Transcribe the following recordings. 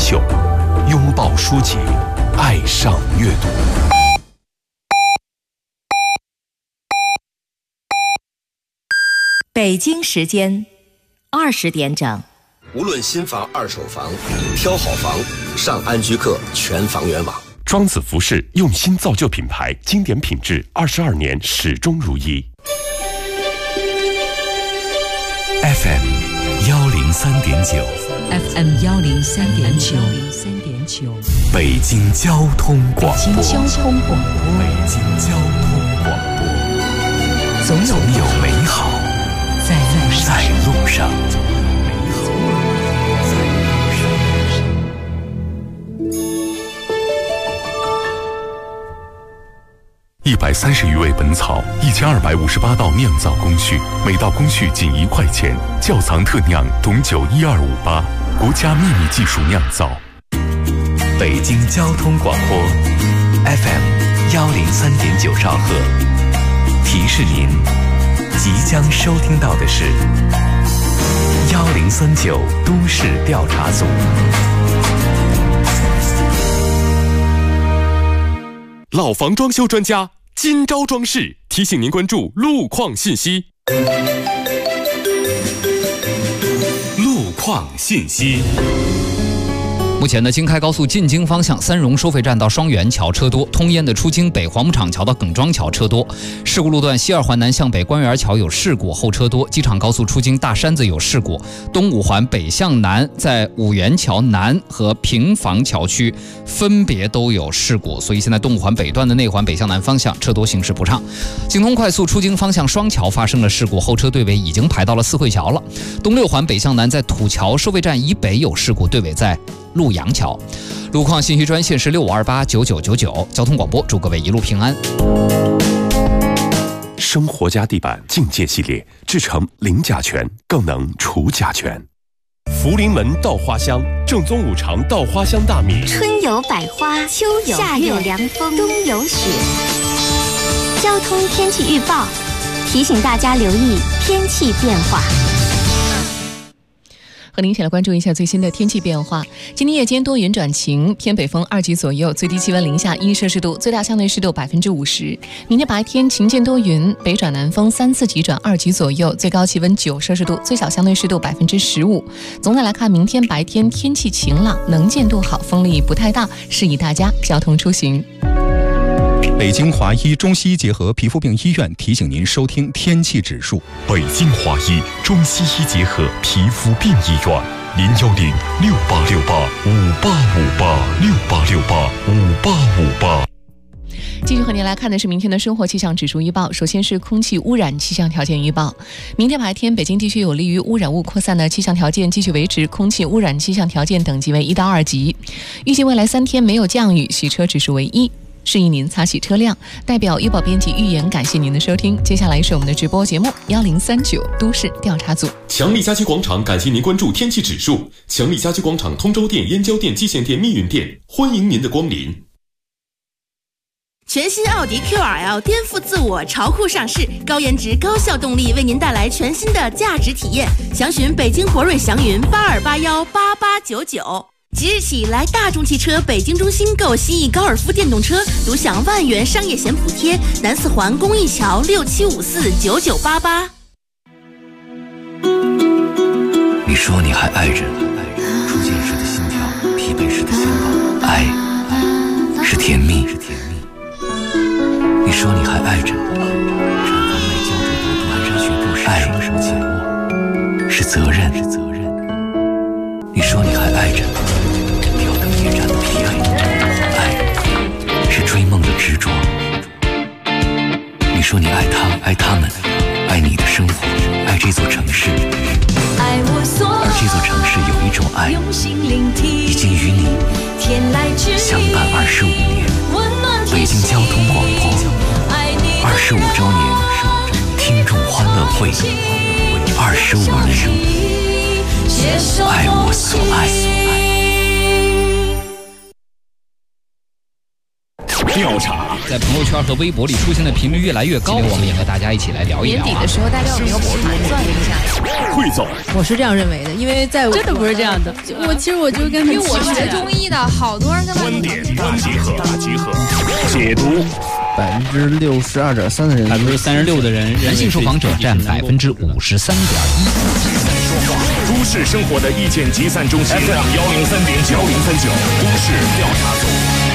秀，拥抱书籍，爱上阅读。 北京时间20点整。 无论新房、二手房，挑好房，上安居客全房源网。 庄子服饰用心造就品牌，经典品质，22年始终如一。 FM 103.9 FM 103.9 北京交通广播。 北京交通广播。 北京交通广播。总有美好在路上。130余味本草，1258道酿造工序，每道工序仅1块钱。窖藏特酿董酒12588，国家秘密技术酿造。北京交通广播 FM 103.9兆赫，提示您即将收听到的是1039都市调查组。 老房装修专家今朝装饰提醒您关注路况信息。 路况信息。 目前呢，京开高速进京方向三荣收费站到双元桥车多，通燕的出京北黄木厂桥到耿庄桥车多。事故路段西二环南向北官园桥有事故，后车多。机场高速出京大山子有事故，东五环北向南在五元桥南和平房桥区分别都有事故，所以现在东五环北段的内环北向南方向车多，行驶不畅。京通快速出京方向双桥发生了事故，后车队尾已经排到了四惠桥了。东六环北向南在土桥收费站以北有事故，队尾在陆阳桥。路况信息专线是65289999。交通广播，祝各位一路平安。 生活家地板境界系列，制成零甲醛，更能除甲醛。福临门稻花香，正宗五常稻花香大米。 春有百花，秋有夏有凉风，冬有雪。交通天气预报提醒大家留意天气变化。 和您一起来关注一下最新的天气变化。今天夜间多云转晴，偏北风2级左右，最低气温零下1摄氏度，最大相对湿度50%。明天白天晴间多云，北转南风3、4级转2级左右，最高气温9摄氏度，最小相对湿度15%。总的来看，明天白天天气晴朗，能见度好，风力不太大，适宜大家交通出行。 北京华医中西医结合皮肤病医院提醒您收听天气指数。 北京华医中西医结合皮肤病医院，01068685858，68685858。 继续和您来看的是明天的生活气象指数预报。首先是空气污染气象条件预报。明天白天，北京地区有利于污染物扩散的气象条件继续维持，空气污染气象条件等级为1到2级。预计未来3天没有降雨，洗车指数为1。示意您擦洗车辆。代表预报编辑预言，感谢您的收听。接下来是我们的直播节目1039都市调查组。 强力家居广场感谢您关注天气指数。强力家居广场通州店、燕郊店、蓟县店、密云店，欢迎您的光临。 全新奥迪 QRL 颠覆自我，潮酷上市，高颜值、高效动力，为您带来全新的价值体验。详询北京博瑞祥云82818899。即日起来大众汽车北京中心购新逸高尔夫电动车，独享万元商业险补贴。南四环公益桥67549988。 你说你还爱着初见时的心跳，疲惫时的心动，爱是甜蜜。你说你还爱着产房内胶质毒肽山学步时爱什么紧握，是责任。你说你还爱着吊灯夜战的疲惫，爱是追梦的执着。你说你爱他，爱他们，爱你的生活，爱这座城市。而这座城市有一种爱，已经与你相伴25年。北京交通广播25周年听众欢乐会，25年，爱我所爱。 调查， 在朋友圈和微博里出现的频率越来越高。我们也和大家一起来聊一聊。 年底的时候，大家有没有盘算一下？ 汇总， 我是这样认为的，因为在真的不是这样的。我就跟因为我学中医的，好多人跟观点大集合，解读。 62.3%的人 ，36%的人，男性受访者占53.1%。 都市生活的意见集散中心 FM 103.9，103.9都市调查组。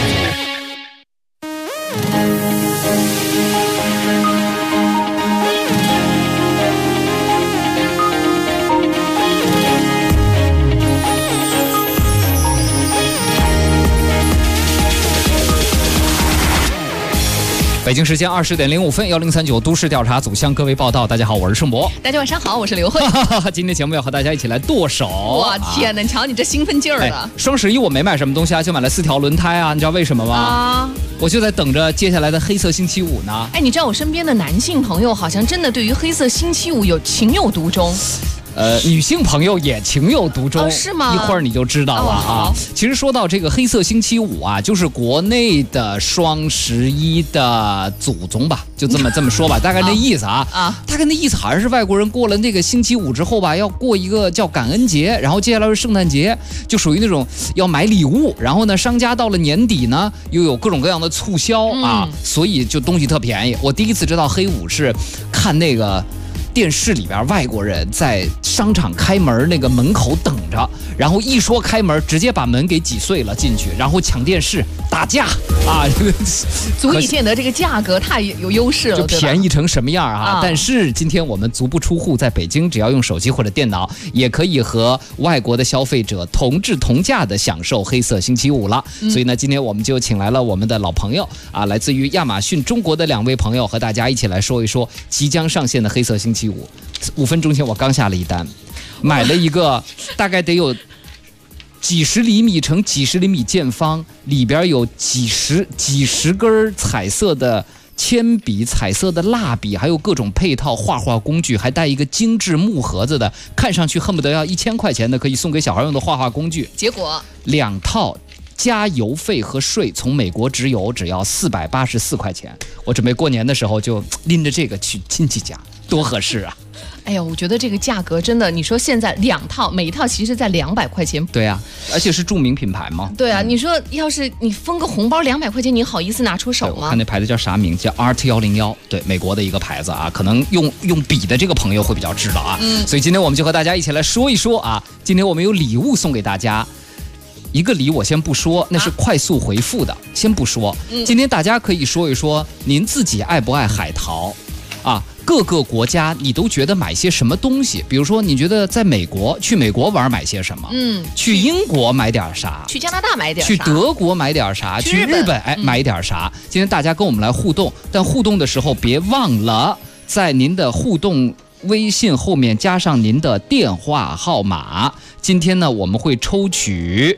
北京时间20点05分，1039都市调查组向各位报道。大家好，我是盛博。 大家晚上好，我是刘慧。 今天节目要和大家一起来剁手。 我天哪，瞧你这兴奋劲儿的！ 双11我没买什么东西啊，就买了4条轮胎啊，你知道为什么吗？我就在等着接下来的黑色星期五呢。 你知道我身边的男性朋友好像真的对于黑色星期五有情有独钟。 女性朋友也情有独钟， 是吗？ 一会儿你就知道了啊。其实说到这个黑色星期五啊，就是国内的双11的祖宗吧，就这么说吧，大概那意思啊。大概那意思好像是外国人过了那个星期五之后吧，要过一个叫感恩节，然后接下来是圣诞节，就属于那种要买礼物，然后呢，商家到了年底呢，又有各种各样的促销啊，所以就东西特便宜。我第一次知道黑五是看那个电视里边外国人在商场开门那个门口等着，然后一说开门，直接把门给挤碎了进去，然后抢电视打架啊， 足以见得这个价格太有优势了， 就便宜成什么样啊！但是今天我们足不出户，在北京只要用手机或者电脑，也可以和外国的消费者同质同价的享受黑色星期五了。所以呢，今天我们就请来了我们的老朋友啊，来自于亚马逊中国的2位朋友，和大家一起来说一说即将上线的黑色星期五。5分钟前我刚下了一单，买了一个大概得有几十厘米乘几十厘米见方，里边有几十根彩色的铅笔、彩色的蜡笔，还有各种配套画画工具，还带一个精致木盒子的，看上去恨不得要1000块钱的，可以送给小孩用的画画工具。 结果 2套加邮费和税，从美国直邮只要484块钱。我准备过年的时候就拎着这个去亲戚家，多合适啊！ 哎呀，我觉得这个价格真的，你说现在2套，每一套其实在200块钱。 对啊，而且是著名品牌嘛。 对啊，你说要是你封个红包200块钱，你好意思拿出手吗？ 我看那牌子叫啥名？叫 Art101，对，美国的一个牌子啊，可能用笔的这个朋友会比较知道啊。所以今天我们就和大家一起来说一说啊，今天我们有礼物送给大家。一个礼我先不说，那是快速回复的，先不说。今天大家可以说一说您自己爱不爱海淘啊？各个国家你都觉得买些什么东西？比如说你觉得在美国去美国玩买些什么？去英国买点啥？ 去加拿大买点啥？ 去德国买点啥？去日本买点啥？今天大家跟我们来互动，但互动的时候别忘了在您的互动微信后面加上您的电话号码。今天呢，我们会抽取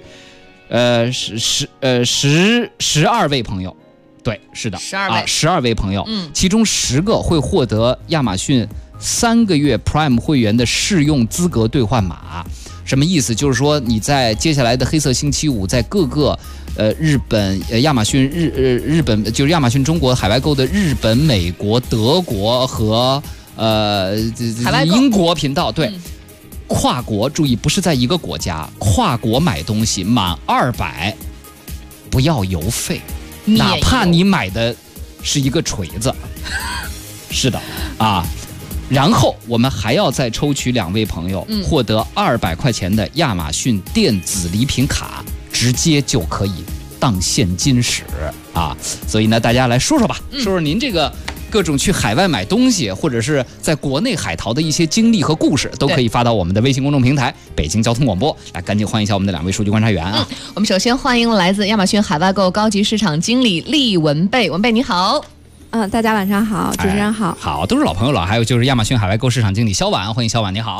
12位朋友。对，是的，12位朋友，其中10个会获得亚马逊3个月 Prime 会员的试用资格兑换码。什么意思？就是说你在接下来的黑色星期五，在各个日本、亚马逊日本就是亚马逊中国海外购的日本、美国、德国和英国频道，对。跨国注意，不是在一个国家，跨国买东西满200不要邮费，哪怕你买的是一个锤子。是的啊，然后我们还要再抽取2位朋友，获得200块钱的亚马逊电子礼品卡，直接就可以当现金使啊。所以呢，大家来说说吧，说说您这个各种去海外买东西，或者是在国内海淘的一些经历和故事，都可以发到我们的微信公众平台北京交通广播。来，赶紧欢迎一下我们的2位数据观察员啊！ 我们首先欢迎来自亚马逊海外购高级市场经理厉文贝，文贝你好。 大家晚上好，主持人好。 好，都是老朋友了。还有就是亚马逊海外购市场经理肖婉，欢迎肖婉，你好。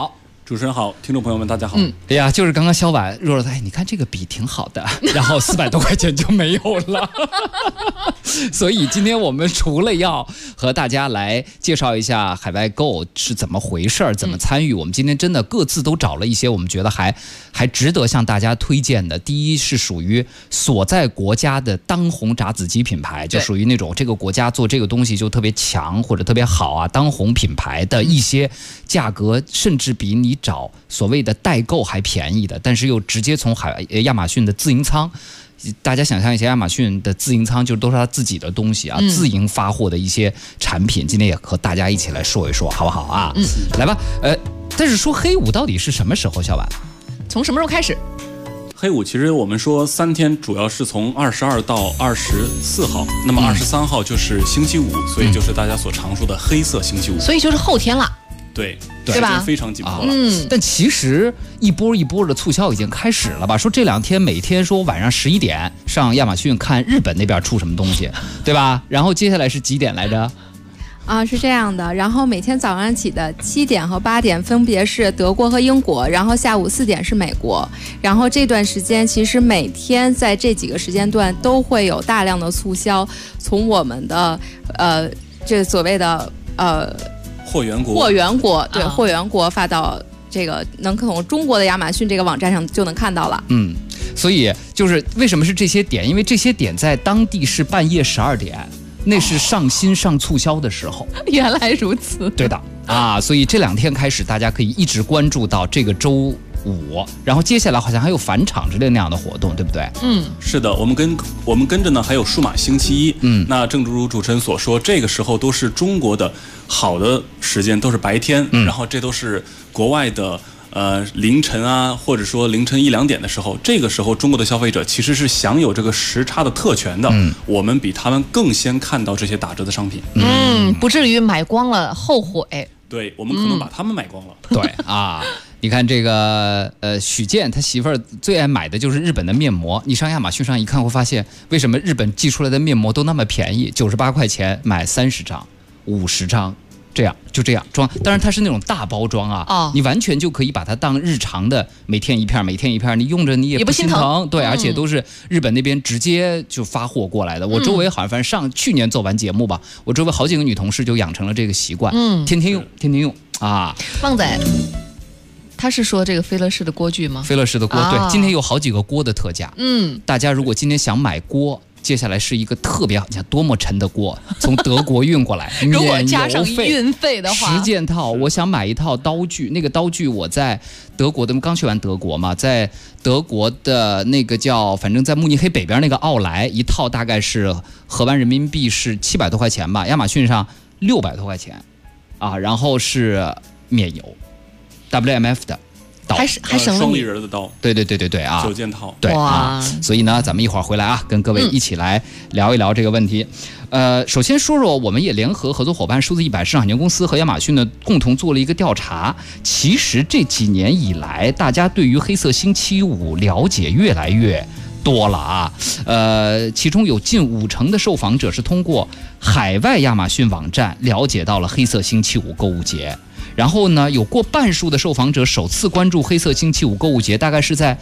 主持人好，听众朋友们大家好。 哎呀，就是刚刚削完，若若哎，你看这个笔挺好的，然后400多块钱就没有了。所以今天我们除了要和大家来介绍一下海外购是怎么回事，怎么参与，我们今天真的各自都找了一些我们觉得还值得向大家推荐的。第一是属于所在国家的当红炸子鸡品牌，就属于那种这个国家做这个东西就特别强或者特别好啊，当红品牌的一些价格甚至比你找所谓的代购还便宜的，但是又直接从亚马逊的自营仓。大家想象一下，亚马逊的自营仓就都是他自己的东西啊，自营发货的一些产品。今天也和大家一起来说一说，好不好啊？来吧。但是说黑五到底是什么时候，小婉？ 从什么时候开始？ 黑五其实我们说3天，主要是从22到24号，那么23号就是星期五，所以就是大家所常说的黑色星期五， 所以就是后天了。 对吧？ 非常紧迫了。 但其实一波一波的促销已经开始了吧？说这2天每天说晚上11点上亚马逊看日本那边出什么东西，对吧？然后接下来是几点来着？ 是这样的，然后每天早上起的7点和8点分别是德国和英国，然后下午4点是美国。然后这段时间其实每天在这几个时间段都会有大量的促销，从我们的这所谓的货源国对，货源国发到这个能从中国的亚马逊这个网站上就能看到了。 所以就是为什么是这些点？因为这些点在当地是半夜12点，那是上新上促销的时候。 原来如此。 对的啊，所以这2天开始，大家可以一直关注到这个周5，然后接下来好像还有返场之类那样的活动，对不对？ 是的，我们跟着呢还有数码星期一。那正如主持人所说，这个时候都是中国的好的时间，都是白天，然后这都是国外的凌晨啊，或者说凌晨1、2点的时候，这个时候中国的消费者其实是享有这个时差的特权的。我们比他们更先看到这些打折的商品。 不至于买光了后悔。 对，我们可能把他们买光了。 对啊。你看这个许健他媳妇儿最爱买的就是日本的面膜。你上亚马逊上一看，会发现为什么日本寄出来的面膜都那么便宜，98块钱买30张、50张，这样装。当然它是那种大包装啊，你完全就可以把它当日常的每天一片，你用着你也不心疼。对，而且都是日本那边直接就发货过来的。我周围好像反正去年做完节目吧，我周围好几个女同事就养成了这个习惯，天天用啊。 旺仔。他是说这个飞乐士的锅具吗？ 飞乐士的锅，对，今天有好几个锅的特价。大家如果今天想买锅，接下来是一个特别好，你看多么沉的锅，从德国运过来， 如果加上运费的话 ，10件套。我想买一套刀具，那个刀具我在德国的，刚去完德国嘛，在德国的那个反正在慕尼黑北边那个奥莱，一套大概是合完人民币是700多块钱吧，亚马逊上600多块钱啊，然后是免油。WMF 的刀， 还省了双立人的刀， 对啊 ，9件套， 对啊，所以呢，咱们一会儿回来啊，跟各位一起来聊一聊这个问题。首先说说，我们也联合合作伙伴数字100市场有限公司和亚马逊呢，共同做了一个调查。其实这几年以来，大家对于黑色星期五了解越来越多了啊。其中有近50%的受访者是通过海外亚马逊网站了解到了黑色星期五购物节。然后呢，有过半数的受访者首次关注黑色星期五购物节，大概是在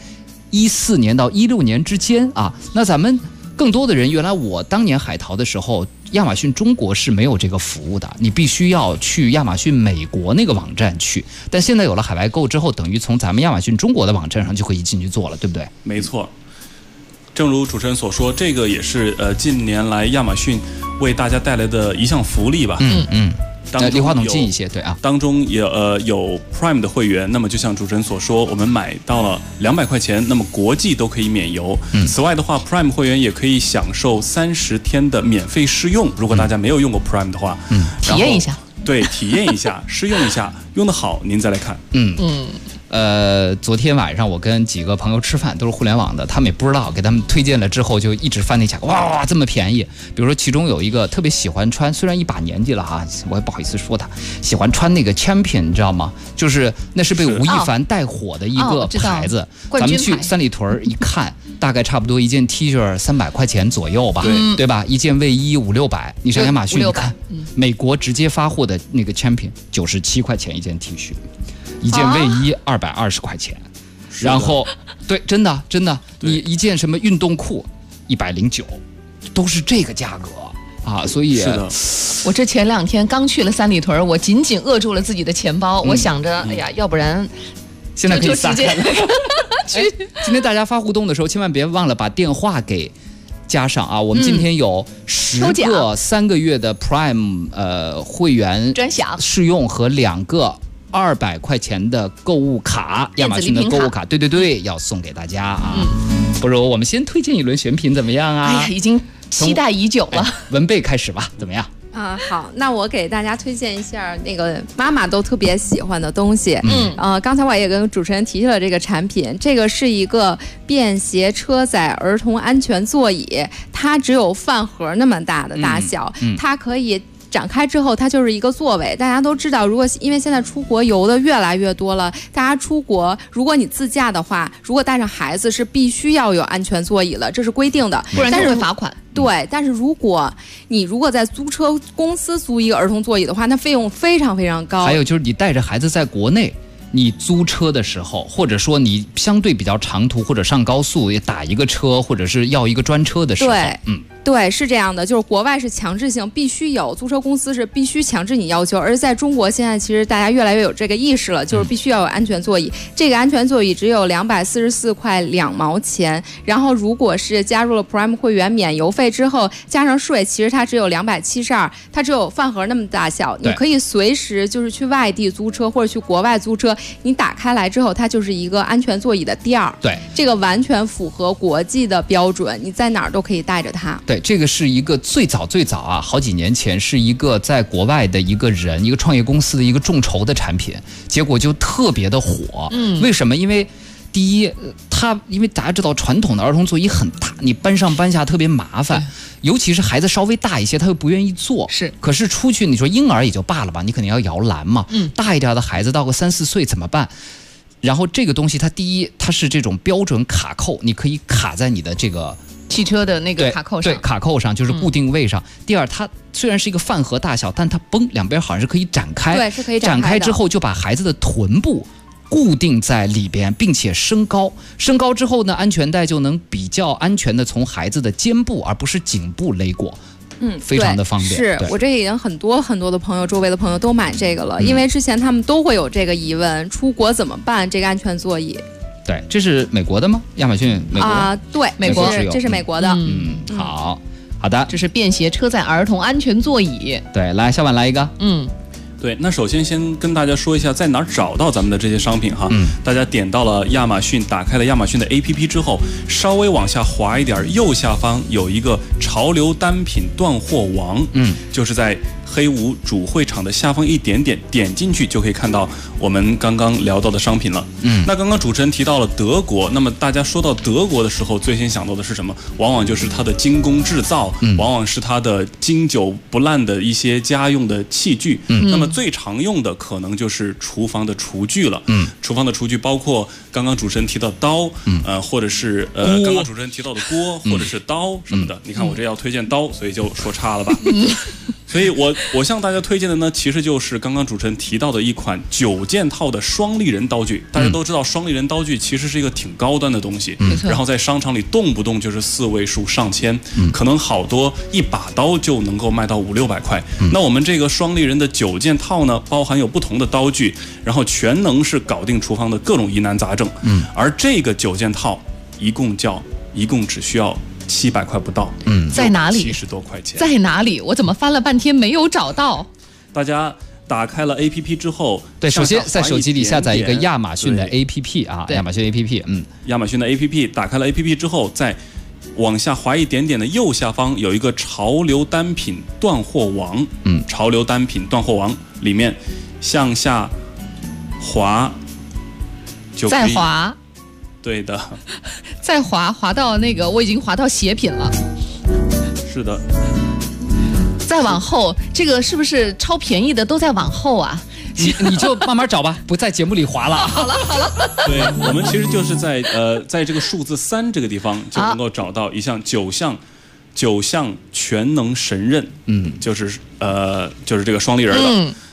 14年到16年之间啊。那咱们更多的人，原来我当年海淘的时候，亚马逊中国是没有这个服务的，你必须要去亚马逊美国那个网站去。但现在有了海外购之后，等于从咱们亚马逊中国的网站上就可以进去做了，对不对？ 没错。正如主持人所说，这个也是近年来亚马逊为大家带来的一项福利吧。 离话筒近一些，对啊。 当中也有 Prime 的会员，那么就像主持人所说，我们买到了200块钱，那么国际都可以免邮。此外的话 ，Prime 会员也可以享受30天的免费试用。如果大家没有用过 Prime 的话， 体验一下。 对，体验一下，试用一下，用得好您再来看。 昨天晚上我跟几个朋友吃饭，都是互联网的，他们也不知道，给他们推荐了之后，就一直翻那价格，哇，这么便宜。比如说，其中有一个特别喜欢穿，虽然一把年纪了哈，我也不好意思说他，喜欢穿那个 Champion， 你知道吗？就是那是被吴亦凡带火的一个牌子。咱们去三里屯一看，大概差不多一件 T 恤300块钱左右吧，对吧？一件卫衣500-600，你上亚马逊一看，美国直接发货的那个 Champion 97块钱一件 T 恤。 一件卫衣220块钱，然后对，真的，你一件什么运动裤109，都是这个价格啊，所以是的。 我这前2天刚去了三里屯，我紧紧扼住了自己的钱包，我想着，哎呀，要不然现在可以撒开了。今天大家发互动的时候，千万别忘了把电话给加上啊！我们今天有10个3个月的 Prime 会员专享试用和2个200块钱的购物卡，亚马逊的购物卡，对，要送给大家啊！不如我们先推荐一轮选品怎么样啊？ 哎呀，已经期待已久了。 文贝开始吧，怎么样？ 好，那我给大家推荐一下那个妈妈都特别喜欢的东西。刚才我也跟主持人提起了这个产品，这个是一个便携车载儿童安全座椅，它只有饭盒那么大的大小，它可以展开之后，它就是一个座位。大家都知道，因为现在出国游的越来越多了，大家出国，如果你自驾的话，如果带上孩子是必须要有安全座椅了，这是规定的， 不然就会罚款。 对，但是如果在租车公司租一个儿童座椅的话，那费用非常非常高。 还有就是你带着孩子在国内，你租车的时候，或者说你相对比较长途或者上高速也打一个车，或者是要一个专车的时候， 对，是这样的，就是国外是强制性，必须有，租车公司是必须强制你要求，而在中国现在其实大家越来越有这个意识了，就是必须要有安全座椅。这个安全座椅只有244块2毛钱，然后如果是加入了 Prime 会员免邮费之后加上税，其实它只有272，它只有饭盒那么大小，你可以随时就是去外地租车或者去国外租车，你打开来之后它就是一个安全座椅的垫儿。 对， 这个完全符合国际的标准，你在哪儿都可以带着它。 对，这个是一个最早啊，好几年前是一个在国外的一个创业公司的一个众筹的产品，结果就特别的火。为什么？因为第一，因为大家知道传统的儿童座椅很大，你搬上搬下特别麻烦，尤其是孩子稍微大一些，他又不愿意坐。可是出去你说婴儿也就罢了吧，你肯定要摇篮嘛。大一点的孩子到个3、4岁怎么办？然后这个东西它第一，它是这种标准卡扣，你可以卡在你的这个汽车的那个卡扣上， 对，卡扣上就是固定位上。第二，它虽然是一个饭盒大小，但它两边好像是可以展开， 对，是可以展开的。 展开之后就把孩子的臀部固定在里边，并且升高之后呢，安全带就能比较安全的从孩子的肩部而不是颈部勒过。非常的方便。 是我这已经很多的朋友，周围的朋友都买这个了，因为之前他们都会有这个疑问，出国怎么办？这个安全座椅。 对，这是美国的吗？亚马逊美国对，美国这是美国的。 好的， 这是便携车载儿童安全座椅。 对，来，小婉来一个。 对，那首先先跟大家说一下在哪儿找到咱们的这些商品哈。大家点到了亚马逊，打开了亚马逊的 APP 之后，稍微往下滑一点，右下方有一个潮流单品断货王，就是在黑五主会场的下方一点点，点进去就可以看到我们刚刚聊到的商品了。那刚刚主持人提到了德国，那么大家说到德国的时候，最先想到的是什么？往往就是它的精工制造，往往是它的经久不烂的一些家用的器具。那么最常用的可能就是厨房的厨具了。厨房的厨具包括刚刚主持人提到的刀，或者是刚刚主持人提到的锅，或者是刀什么的。你看我这要推荐刀，所以就说差了吧。所以我向大家推荐的呢，其实就是刚刚主持人提到的一款9件套的双立人刀具。大家都知道，双立人刀具其实是一个挺高端的东西，然后在商场里动不动就是4位数上千，可能好多一把刀就能够卖到500-600块。那我们这个双立人的9件套呢，包含有不同的刀具，然后全能是搞定厨房的各种疑难杂症。而这个9件套一共只需要700块不到， 在哪里 ？70多块钱， 在哪里？我怎么翻了半天没有找到？ 大家打开了 APP 之后， 对，首先在手机里下载一个亚马逊的 APP 啊，亚马逊 APP， 亚马逊的 APP， 打开了 APP 之后，再往下滑一点点的右下方有一个潮流单品断货王，潮流单品断货王里面向下滑就可以， 再滑。 对的， 再滑到那个，我已经滑到鞋品了。 是的。 再往后，这个是不是超便宜的都在往后啊？ 你就慢慢找吧，不在节目里滑了。 好了。 对，我们其实就是在这个数字3这个地方就能够找到一项9项全能神刃，就是这个双立人了。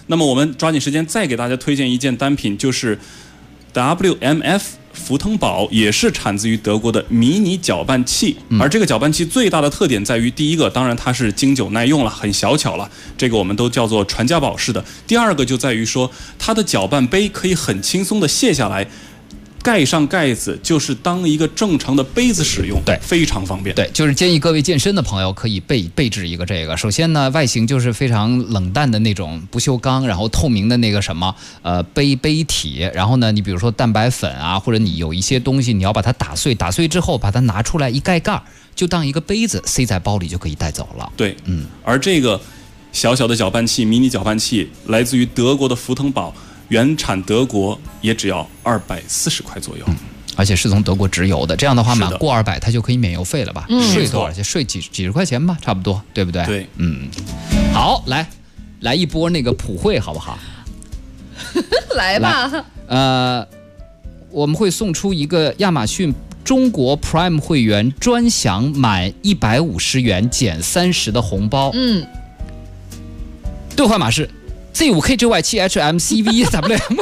那么我们抓紧时间再给大家推荐一件单品，就是 WMF 福腾堡，也是产自于德国的迷你搅拌器。而这个搅拌器最大的特点在于，第一个当然它是经久耐用了，很小巧了，这个我们都叫做传家宝式的。第二个就在于说，它的搅拌杯可以很轻松的卸下来，盖上盖子，就是当一个正常的杯子使用， 对， 非常方便。 对，就是建议各位健身的朋友可以备置一个这个。首先呢，外形就是非常冷淡的那种不锈钢，然后透明的那个什么杯体。然后呢，你比如说蛋白粉啊，或者你有一些东西你要把它打碎，打碎之后把它拿出来一盖盖，就当一个杯子塞在包里就可以带走了。 对，而这个小小的搅拌器，迷你搅拌器，来自于德国的福腾堡。原产德国，也只要240块左右， 而且是从德国直邮的。这样的话，满过200，它就可以免邮费了吧？税多少钱？税几十块钱吧，差不多，对不对？ 对， 好，来一波那个普惠，好不好？ 来吧。 我们会送出一个亚马逊中国 Prime 会员专享满150元减30的红包。兑换码是Z5KGY7HMCVWM。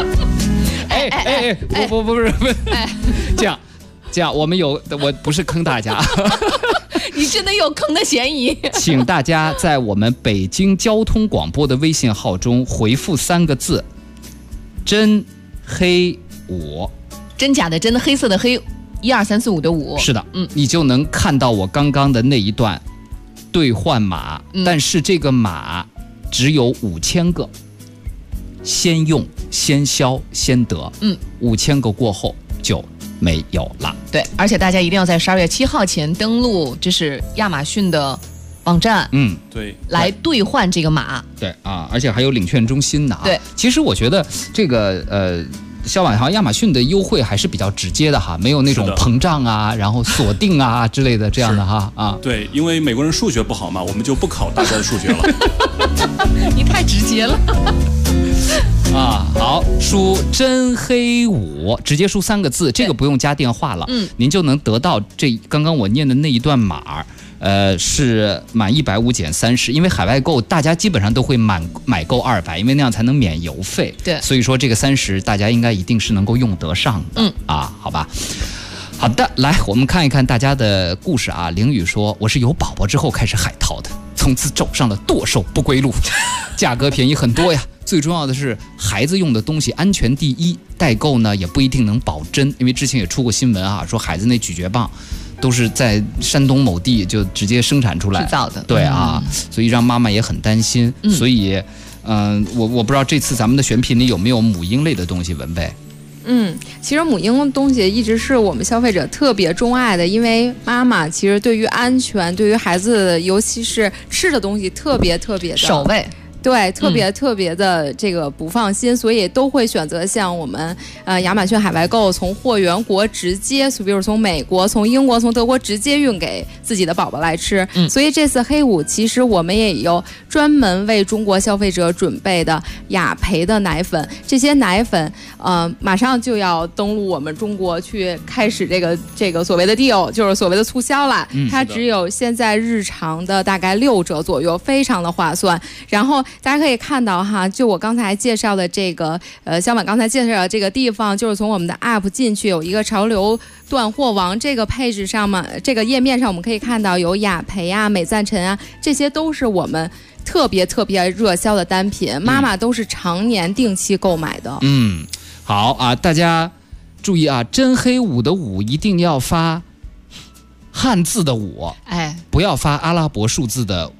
不是，这样，我不是坑大家。 你真的有坑的嫌疑。 请大家在我们北京交通广播的微信号中回复3个字：真黑5。 真假的真，黑色的黑，12345的5。 是的，你就能看到我刚刚的那一段兑换码，但是这个码只有5000个，先用先消先得，5000个过后就没有了。 对，而且大家一定要在12月7号前登录，这是亚马逊的网站， 对， 来兑换这个码。 对啊，而且还有领券中心的啊。 对， 其实我觉得这个小婉亚马逊的优惠还是比较直接的哈，没有那种膨胀啊，然后锁定啊之类的这样的哈啊。 对，因为美国人数学不好嘛，我们就不考大家的数学了。 你太直接了。 好，输真黑5，直接输3个字，这个不用加电话了，您就能得到这刚刚我念的那一段码。是满150减30，因为海外购大家基本上都会买够200，因为那样才能免邮费。 对， 所以说这个30大家应该一定是能够用得上的。好吧。好的，来我们看一看大家的故事啊。凌雨说，我是有宝宝之后开始海淘的，从此走上了剁手不归路，价格便宜很多呀。最重要的是孩子用的东西安全第一，代购呢也不一定能保真，因为之前也出过新闻啊，说孩子那咀嚼棒都是在山东某地就直接生产出来制造的。 对啊，所以让妈妈也很担心。所以我不知道这次咱们的选品里有没有母婴类的东西，文贝。 其实母婴的东西一直是我们消费者特别钟爱的，因为妈妈其实对于安全，对于孩子，尤其是吃的东西特别的守卫。 对，特别的这个不放心，所以都会选择像我们亚马逊海外购，从货源国直接，比如从美国、从英国、从德国直接运给自己的宝宝来吃。所以这次黑5其实我们也有专门为中国消费者准备的雅培的奶粉，这些奶粉马上就要登陆我们中国去开始这个所谓的 deal， 就是所谓的促销了。它只有现在日常的大概6折左右，非常的划算。然后大家可以看到哈，就我刚才介绍的这个小婉刚才介绍的这个地方，就是从我们的 app 进去有一个潮流断货王这个配置上嘛，这个页面上我们可以看到有雅培啊、美赞臣啊，这些都是我们特别热销的单品，妈妈都是常年定期购买的。 好啊，大家注意啊，真黑5的5一定要发汉字的5，不要发阿拉伯数字的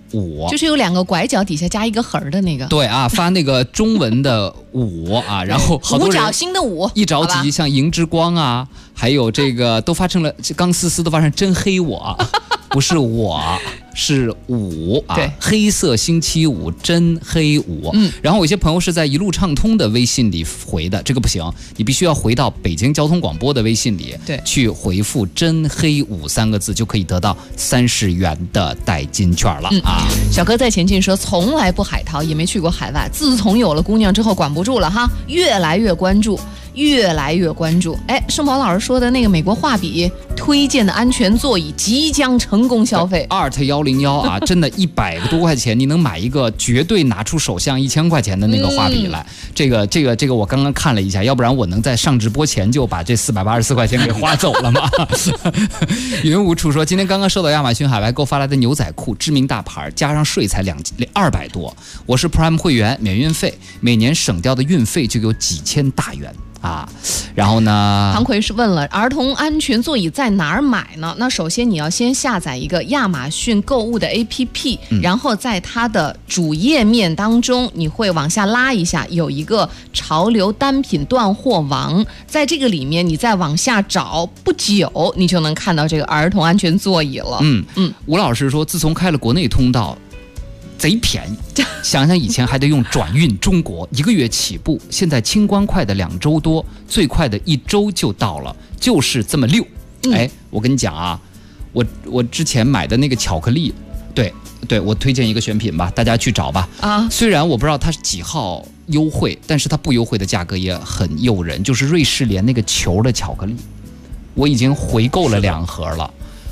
5， 就是有2个拐角底下加一个横的那个。 对啊，发那个中文的5啊，然后好多人五角星的5， 一着急像荧之光啊，还有这个都发成了钢丝丝都发成真黑我，不是我。是5啊， 对， 黑色星期5真黑5。然后有些朋友是在一路畅通的微信里回的，这个不行，你必须要回到北京交通广播的微信里， 对， 去回复真黑5 3个字，就可以得到30元的代金券了啊。 小哥在前进说，从来不海淘，也没去过海外，自从有了姑娘之后管不住了哈，越来越关注。圣宝老师说的那个美国画笔推荐的安全座椅即将成功消费。 ART101啊，真的100多块钱，你能买一个绝对拿出手相1000块钱的那个画笔来。这个我刚刚看了一下，要不然我能在上直播前就把这484块钱给花走了吗？云无处说，今天刚刚收到亚马逊海外购发来的牛仔裤，知名大牌，加上税才200多。我是 Prime 会员，免运费，每年省掉的运费就有几千大元。啊，然后呢？ 唐奎是问了，儿童安全座椅在哪儿买呢？那首先你要先下载一个亚马逊购物的 APP，然后在它的主页面当中，你会往下拉一下，有一个潮流单品断货网，在这个里面你再往下找，不久你就能看到这个儿童安全座椅了。 吴老师说，自从开了国内通道，贼便宜，想想以前还得用转运中国，1个月起步，现在清关快的2周多，最快的1周就到了，就是这么溜。哎，我跟你讲啊，我之前买的那个巧克力，对，我推荐一个选品吧，大家去找吧。啊，虽然我不知道它是几号优惠，但是它不优惠的价格也很诱人，就是瑞士莲那个球的巧克力，我已经回购了2盒了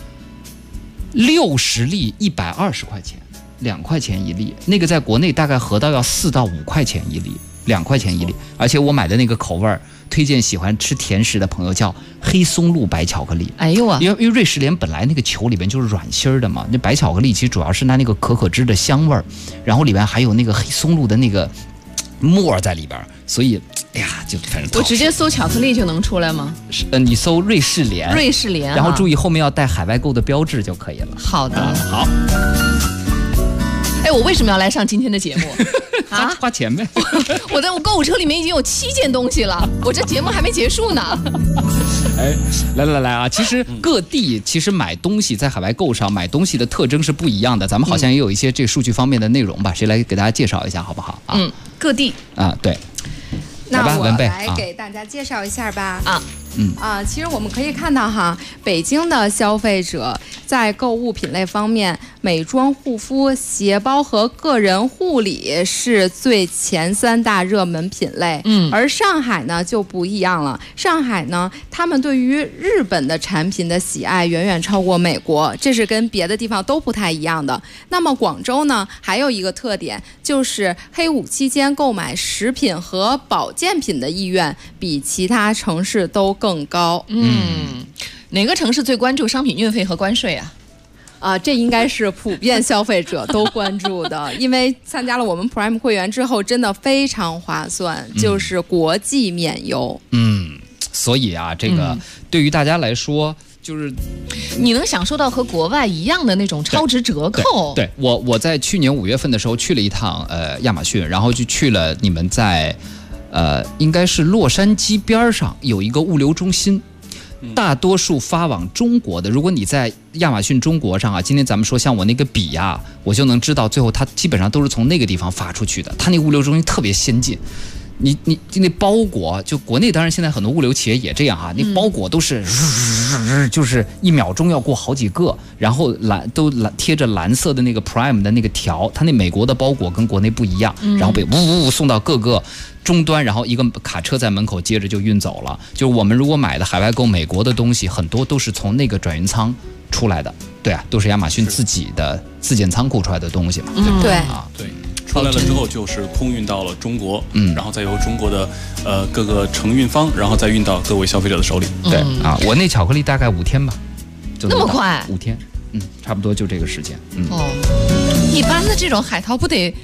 ，60粒120块钱。2块钱一粒，那个在国内大概合到要4到5块钱一粒，2块钱一粒。而且我买的那个口味儿，推荐喜欢吃甜食的朋友，叫黑松露白巧克力。 哎呦啊！ 因为瑞士莲本来那个球里边就是软心儿的嘛，那白巧克力其实主要是它那个可可脂的香味儿，然后里边还有那个黑松露的那个沫在里边，所以哎呀，就反正我直接搜巧克力就能出来吗？ 你搜瑞士莲，然后注意后面要带海外购的标志就可以了。 好的， 好。 哎，我为什么要来上今天的节目？ 啊，花钱呗！ 我购物车里面已经有7件东西了，我这节目还没结束呢。 哎，来啊！其实各地买东西在海外购上买东西的特征是不一样的，咱们好像也有一些这数据方面的内容吧？谁来给大家介绍一下好不好？啊， 各地啊，对。 那我来给大家介绍一下吧。其实我们可以看到哈，北京的消费者在购物品类方面，美妆、护肤、鞋包和个人护理是最前3大热门品类。而上海呢就不一样了，上海呢，他们对于日本的产品的喜爱远远超过美国，这是跟别的地方都不太一样的。那么广州呢，还有一个特点，就是黑五期间购买食品和保健品的意愿比其他城市都更高。 哪个城市最关注商品运费和关税啊？ 这应该是普遍消费者都关注的，因为参加了我们 Prime 会员之后，真的非常划算，就是国际免邮。 所以啊，这个对于大家来说，就是你能享受到和国外一样的那种超值折扣。 对，我在去年5月份的时候去了一趟亚马逊，然后就去了你们在应该是洛杉矶边上有一个物流中心。大多数发往中国的，如果你在亚马逊中国上啊，今天咱们说像我那个笔呀，我就能知道最后它基本上都是从那个地方发出去的。它那个物流中心特别先进，你那包裹，就国内当然现在很多物流企业也这样哈，那包裹都是就是1秒钟要过好几个，然后都贴着蓝色的那个 Prime 的那个条，它那美国的包裹跟国内不一样，然后被呜送到各个终端，然后一个卡车在门口接着就运走了。就是我们如果买的海外购美国的东西，很多都是从那个转运仓出来的，对啊，都是亚马逊自己的自建仓库出来的东西嘛。 对啊，对。出来了之后就是空运到了中国，然后再由中国的各个承运方，然后再运到各位消费者的手里。 对啊，我那巧克力大概5天吧，就那么快 ？5天，差不多就这个时间。 一般的这种海淘不得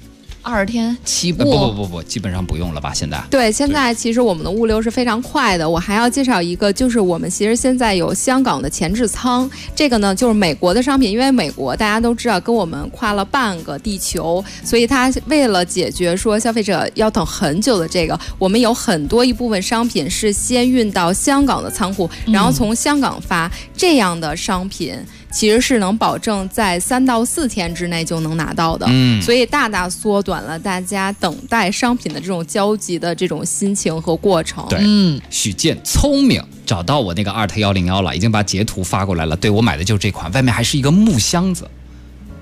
20天起步？ 不，基本上不用了吧？现在对，现在其实我们的物流是非常快的。我还要介绍一个，就是我们其实现在有香港的前置仓，这个呢就是美国的商品，因为美国大家都知道跟我们跨了半个地球，所以它为了解决说消费者要等很久的这个，我们有很多一部分商品是先运到香港的仓库，然后从香港发，这样的商品其实是能保证在3到4天之内就能拿到的，所以大大缩短了大家等待商品的这种焦急的这种心情和过程。 对，许健聪明，找到我那个ART101了，已经把截图发过来了。对，我买的就是这款，外面还是一个木箱子，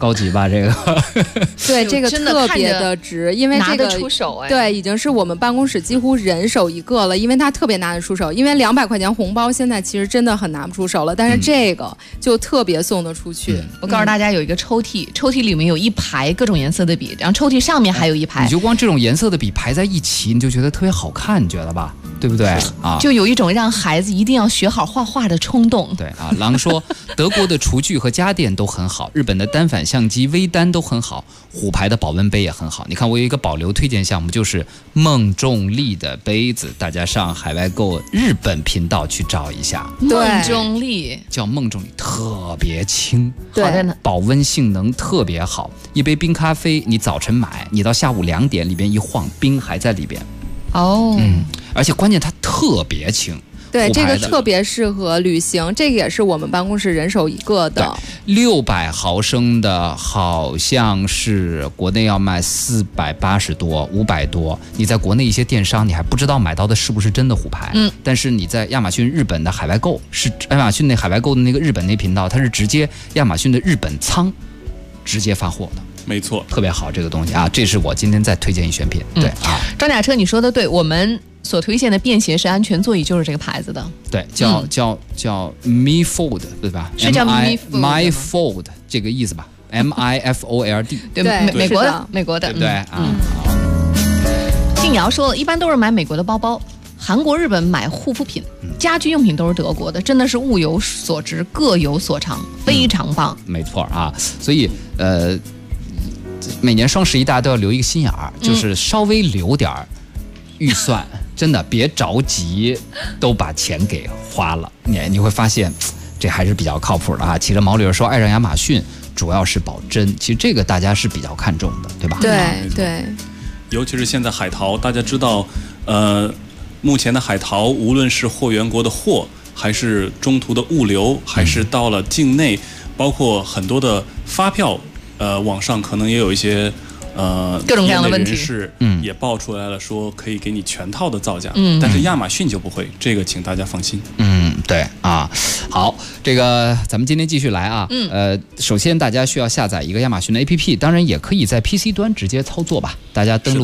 高级吧？这个对，这个特别的值，因为这个拿得出手哎， 对，已经是我们办公室几乎人手一个了，因为它特别拿得出手。因为200块钱红包现在其实真的很拿不出手了，但是这个就特别送得出去。 我告诉大家，有一个抽屉，抽屉里面有一排各种颜色的笔，然后抽屉上面还有一排， 你就光这种颜色的笔排在一起，你就觉得特别好看，你觉得吧？对不对啊？ 就有一种让孩子一定要学好画画的冲动。 对啊，狼说德国的厨具和家电都很好，日本的单反相机、微单都很好，虎牌的保温杯也很好。你看，我有一个保留推荐项目，就是孟仲利的杯子，大家上海外购日本频道去找一下。 孟仲利叫孟仲利，特别轻， 好的呢， 保温性能特别好。一杯冰咖啡，你早晨买，你到下午2点，里边一晃，冰还在里边。 哦， 而且关键它特别轻。 对，这个特别适合旅行，这个也是我们办公室人手一个的。 600毫升的，好像是国内要卖480多、500多。你在国内一些电商，你还不知道买到的是不是真的虎牌。但是你在亚马逊日本的海外购，是亚马逊那海外购的那个日本那频道，它是直接亚马逊的日本仓直接发货的。 没错， 特别好这个东西啊！这是我今天再推荐一选品。对啊， 装甲车你说的对，我们所推荐的便携式安全座椅就是这个牌子的。 对，叫 MyFold 对吧？ 是叫 MyFold 这个意思吧 ？MIFOLD 对，美国的， 对不对啊？ 静瑶说了，一般都是买美国的包包。韩国、日本买护肤品、家居用品都是德国的，真的是物有所值，各有所长，非常棒。 没错啊，所以每年双11大家都要留一个心眼儿，就是稍微留点预算，真的别着急都把钱给花了，你会发现这还是比较靠谱的啊。骑着毛驴说爱上亚马逊，主要是保真，其实这个大家是比较看重的，对吧？ 对， 尤其是现在海淘，大家知道，目前的海淘，无论是货源国的货，还是中途的物流，还是到了境内，包括很多的发票，网上可能也有一些各种各样的问题， 人士也爆出来了，说可以给你全套的造价，但是亚马逊就不会，这个请大家放心。 对啊，好，这个咱们今天继续来啊。首先大家需要下载一个亚马逊的 APP， 当然也可以在 PC 端直接操作吧。大家登录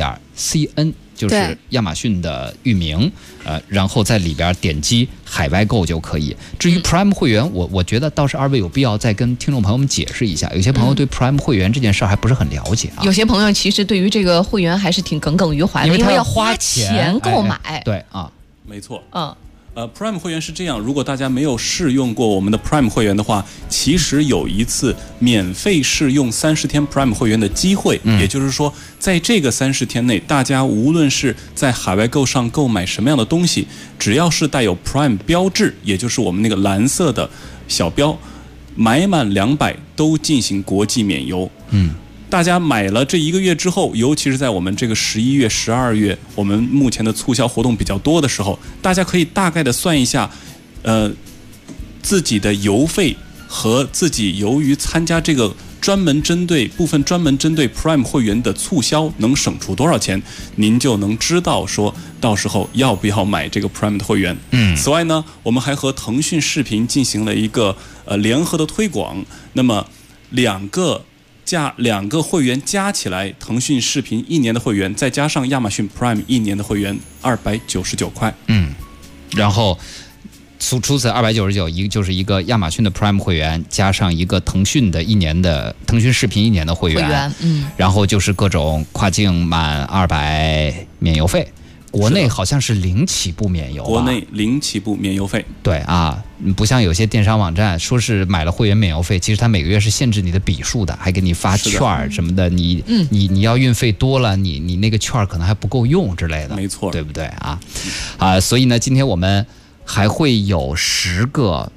z.cn。就是亚马逊的域名，然后在里边点击海外购就可以。至于 Prime 会员，我觉得倒是二位有必要再跟听众朋友们解释一下。有些朋友对 Prime 会员这件事还不是很了解啊。 有些朋友其实对于这个会员还是挺耿耿于怀的， 因为他要花钱购买。 对啊， 没错。Prime 会员是这样，如果大家没有试用过我们的 Prime 会员的话，其实有一次免费试用30天 Prime 会员的机会，也就是说，在这个30天内，大家无论是在海外购上购买什么样的东西，只要是带有 Prime 标志，也就是我们那个蓝色的小标，买满200都进行国际免邮。大家买了这1个月之后，尤其是在我们这个11月、12月，我们目前的促销活动比较多的时候，大家可以大概的算一下，自己的邮费和自己由于参加这个部分专门针对 Prime 会员的促销能省出多少钱，您就能知道说到时候要不要买这个 Prime 的会员。此外呢，我们还和腾讯视频进行了一个联合的推广，那么两个会员加起来，腾讯视频1年的会员，再加上亚马逊 Prime 1年的会员，299块。 然后除此299，就是一个亚马逊的 Prime 会员，加上一个腾讯视频1年的会员，然后就是各种跨境满200免邮费。国内好像是0起步免邮， 国内0起步免邮费。 对啊，不像有些电商网站说是买了会员免邮费，其实它每个月是限制你的笔数的，还给你发券什么的。你要运费多了，你那个券可能还不够用之类的。 没错， 对不对啊？所以呢，今天我们还会有10个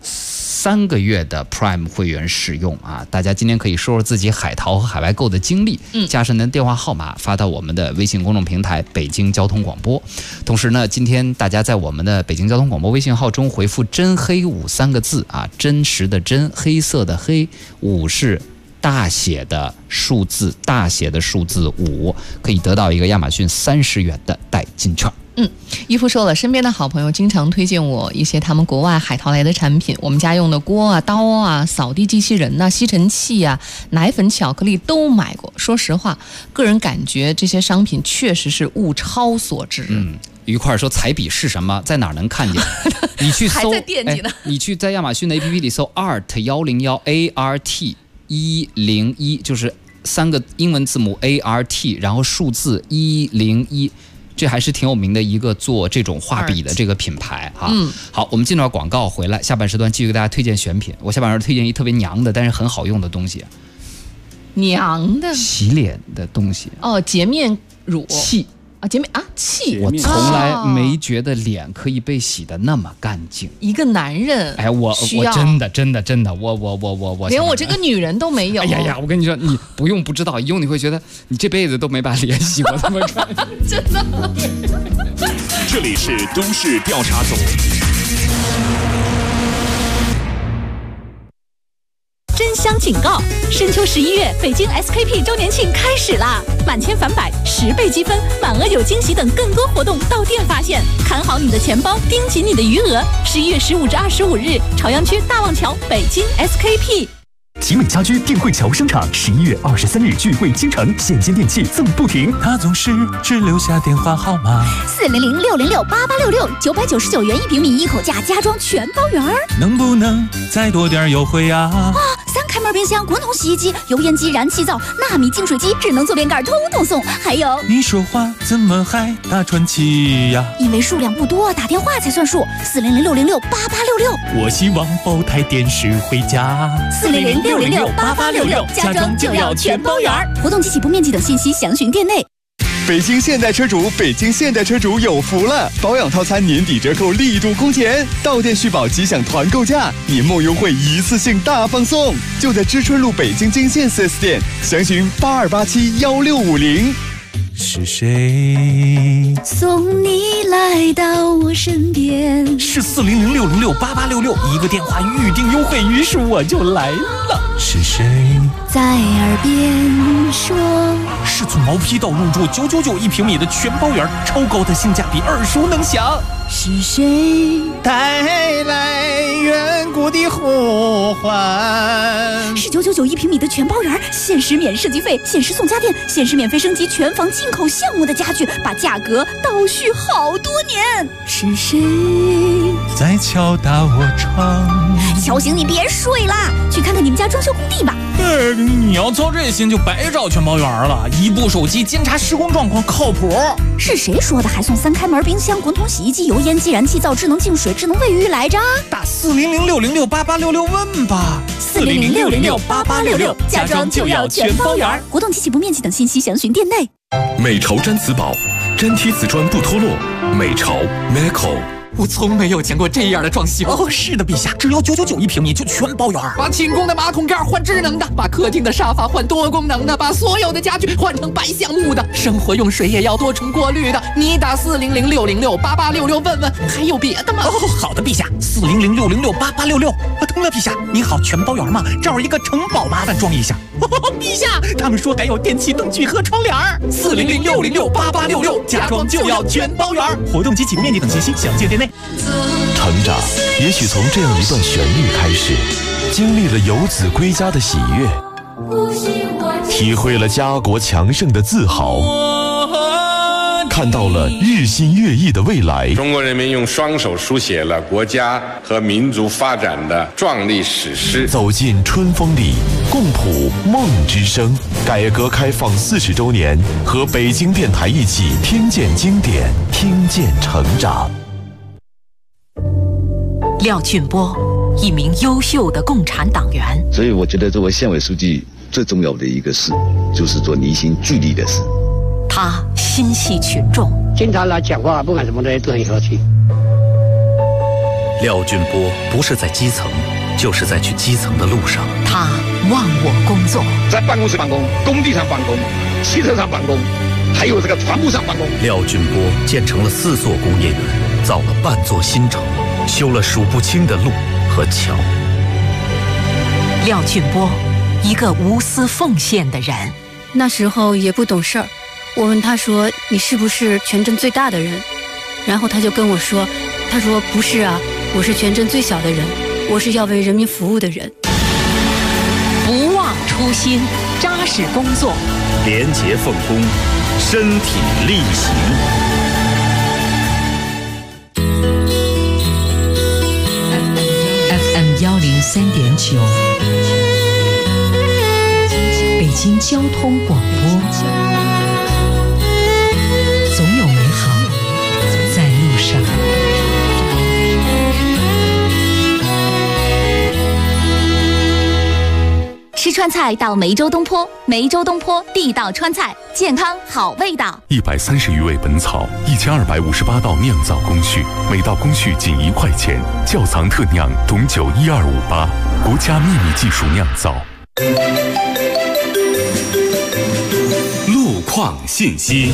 3个月的 Prime 会员使用啊！大家今天可以说说自己海淘和海外购的经历，加上您的电话号码发到我们的微信公众平台北京交通广播。同时呢，今天大家在我们的北京交通广播微信号中回复真黑5 3个字啊，真实的真，黑色的黑，5是大写的数字5，可以得到一个亚马逊30元的代金券。 伊夫说了，身边的好朋友经常推荐我一些他们国外海淘来的产品，我们家用的锅啊、刀啊、扫地机器人呐、吸尘器啊、奶粉、巧克力都买过。说实话，个人感觉这些商品确实是物超所值。 一块说彩笔是什么，在哪儿能看见？你去搜， 还在惦记呢。 你去在亚马逊的 APP 里搜 ART101 ART101，就是3个英文字母 ART， 然后数字101。这还是挺有名的一个做这种画笔的这个品牌哈。好，我们进到广告回来，下半时段继续给大家推荐选品。我下半时段推荐一特别娘的，但是很好用的东西。 娘的洗脸的东西哦，洁面乳器啊，洁面啊器。 我从来没觉得脸可以被洗得那么干净。 一个男人， 哎，我真的，我连我这个女人都没有。 哎呀，我跟你说，你不用不知道，以后你会觉得你这辈子都没把脸洗过这么干净。 真的。 这里是都市调查组。 真香警告！深秋11月，北京 SKP 周年庆开始啦！满千返百，10倍积分，满额有惊喜等更多活动到店发现。看好你的钱包，盯紧你的余额。11月15至25日，朝阳区大望桥，北京 SKP。 奇美家居电汇桥商场11月23日聚会倾城，现金电器赠不停。 他总是只留下电话号码 400-606-8866，999元1平米，一口价家装全包圆儿。 能不能再多点优惠啊 ？3开门冰箱、滚筒洗衣机、油烟机、燃气灶、纳米净水机、智能坐垫盖，通通送。还有， 你说话怎么还大喘气呀？ 因为数量不多，打电话才算数。400-606-8866。 我希望包台电视回家。 400-606-8866，家装就要全包圆儿。活动及起步面积等信息详询店内。 北京现代车主有福了！保养套餐年底折扣力度空前，到店续保即享团购价，年末优惠一次性大放送，就在知春路北京金线 4S 店，详询82871650。 是谁送你来到我身边？ 是400-606-8866，一个电话预定优惠，于是我就来了。 是谁在耳边说？ 是从毛坯到入住999一平米的全包圆，超高的性价比，耳熟能详。 是谁带来远古的呼唤？ 是999一平米的全包圆，限时免设计费，限时送家电，限时免费升级全房进口项目的家具，把价格倒续好多年。是谁在敲打我窗？ 小醒你别睡啦，去看看你们家装修工地吧。 你要操这心就白找全包圆了，一部手机监察施工状况靠谱。 是谁说的还送3开门冰箱、滚筒洗衣机、油烟机、燃气灶、智能净水、智能卫浴来着？ 打400-606-8866问吧。 400-606-8866，家装就要全包圆。活动及起步面积等信息详询店内。 美潮毡瓷宝，粘贴瓷砖不脱落。美潮 Meco。 我从没有见过这样的装修哦！是的，陛下，只要999一平米就全包圆。把寝宫的马桶盖换智能的，把客厅的沙发换多功能的，把所有的家具换成白橡木的，生活用水也要多重过滤的。你打400-606-8866问问，还有别的吗？哦，好的，陛下，400-606-8866。通了，陛下，您好，全包圆吗？这儿有一个城堡，麻烦装一下。陛下，他们说还有电器、灯具和窗帘。400-606-8866，家装就要全包圆。活动及起步面积等信息详见店内。 成长也许从这样一段旋律开始，经历了游子归家的喜悦，体会了家国强盛的自豪，看到了日新月异的未来。 中国人民用双手书写了国家和民族发展的壮丽史诗。 走进春风里，共谱梦之声。改革开放40周年，和北京电台一起听见经典，听见成长。 廖俊波，一名优秀的共产党员。 所以我觉得作为县委书记最重要的一个事，就是做凝心聚力的事。 他心系群众， 经常来讲话，不管什么的都很和气。 廖俊波不是在基层，就是在去基层的路上。 他忘我工作， 在办公室办公，工地上办公，汽车上办公，还有这个船坞上办公。 廖俊波建成了4座工业园，造了半座新城，修了数不清的路和桥。 廖俊波，一个无私奉献的人。 那时候也不懂事儿，我问他说：“你是不是全镇最大的人？” 然后他就跟我说，他说不是啊，我是全镇最小的人，我是要为人民服务的人。 不忘初心，扎实工作， 廉洁奉公，身体力行。 FM103.9，北京交通广播。总有美好在路上。 吃川菜到梅州东坡，梅州东坡地道川菜，健康好味道。 130余味本草，1258道酿造工序，每道工序仅1块钱。窖藏特酿董酒12588，国家秘密技术酿造。 路况信息。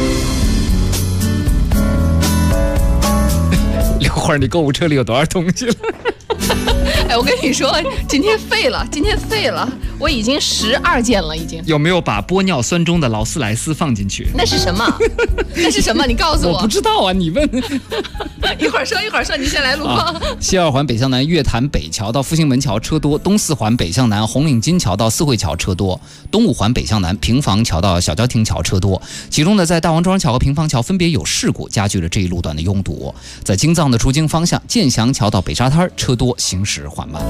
刘花，你购物车里有多少东西了？ 哎，我跟你说，今天废了，我已经12件了，已经。 有没有把玻尿酸中的劳斯莱斯放进去？ 那是什么？那是什么？你告诉我。 我不知道啊，你问。 一会儿说，你先来路况。 西二环北向南月坛北桥到复兴门桥车多，东四环北向南红岭金桥到四惠桥车多，东五环北向南平房桥到小郊亭桥车多。其中呢，在大王庄桥和平房桥分别有事故，加剧了这一路段的拥堵。在京藏的出京方向，建祥桥到北沙滩车多，行驶缓慢。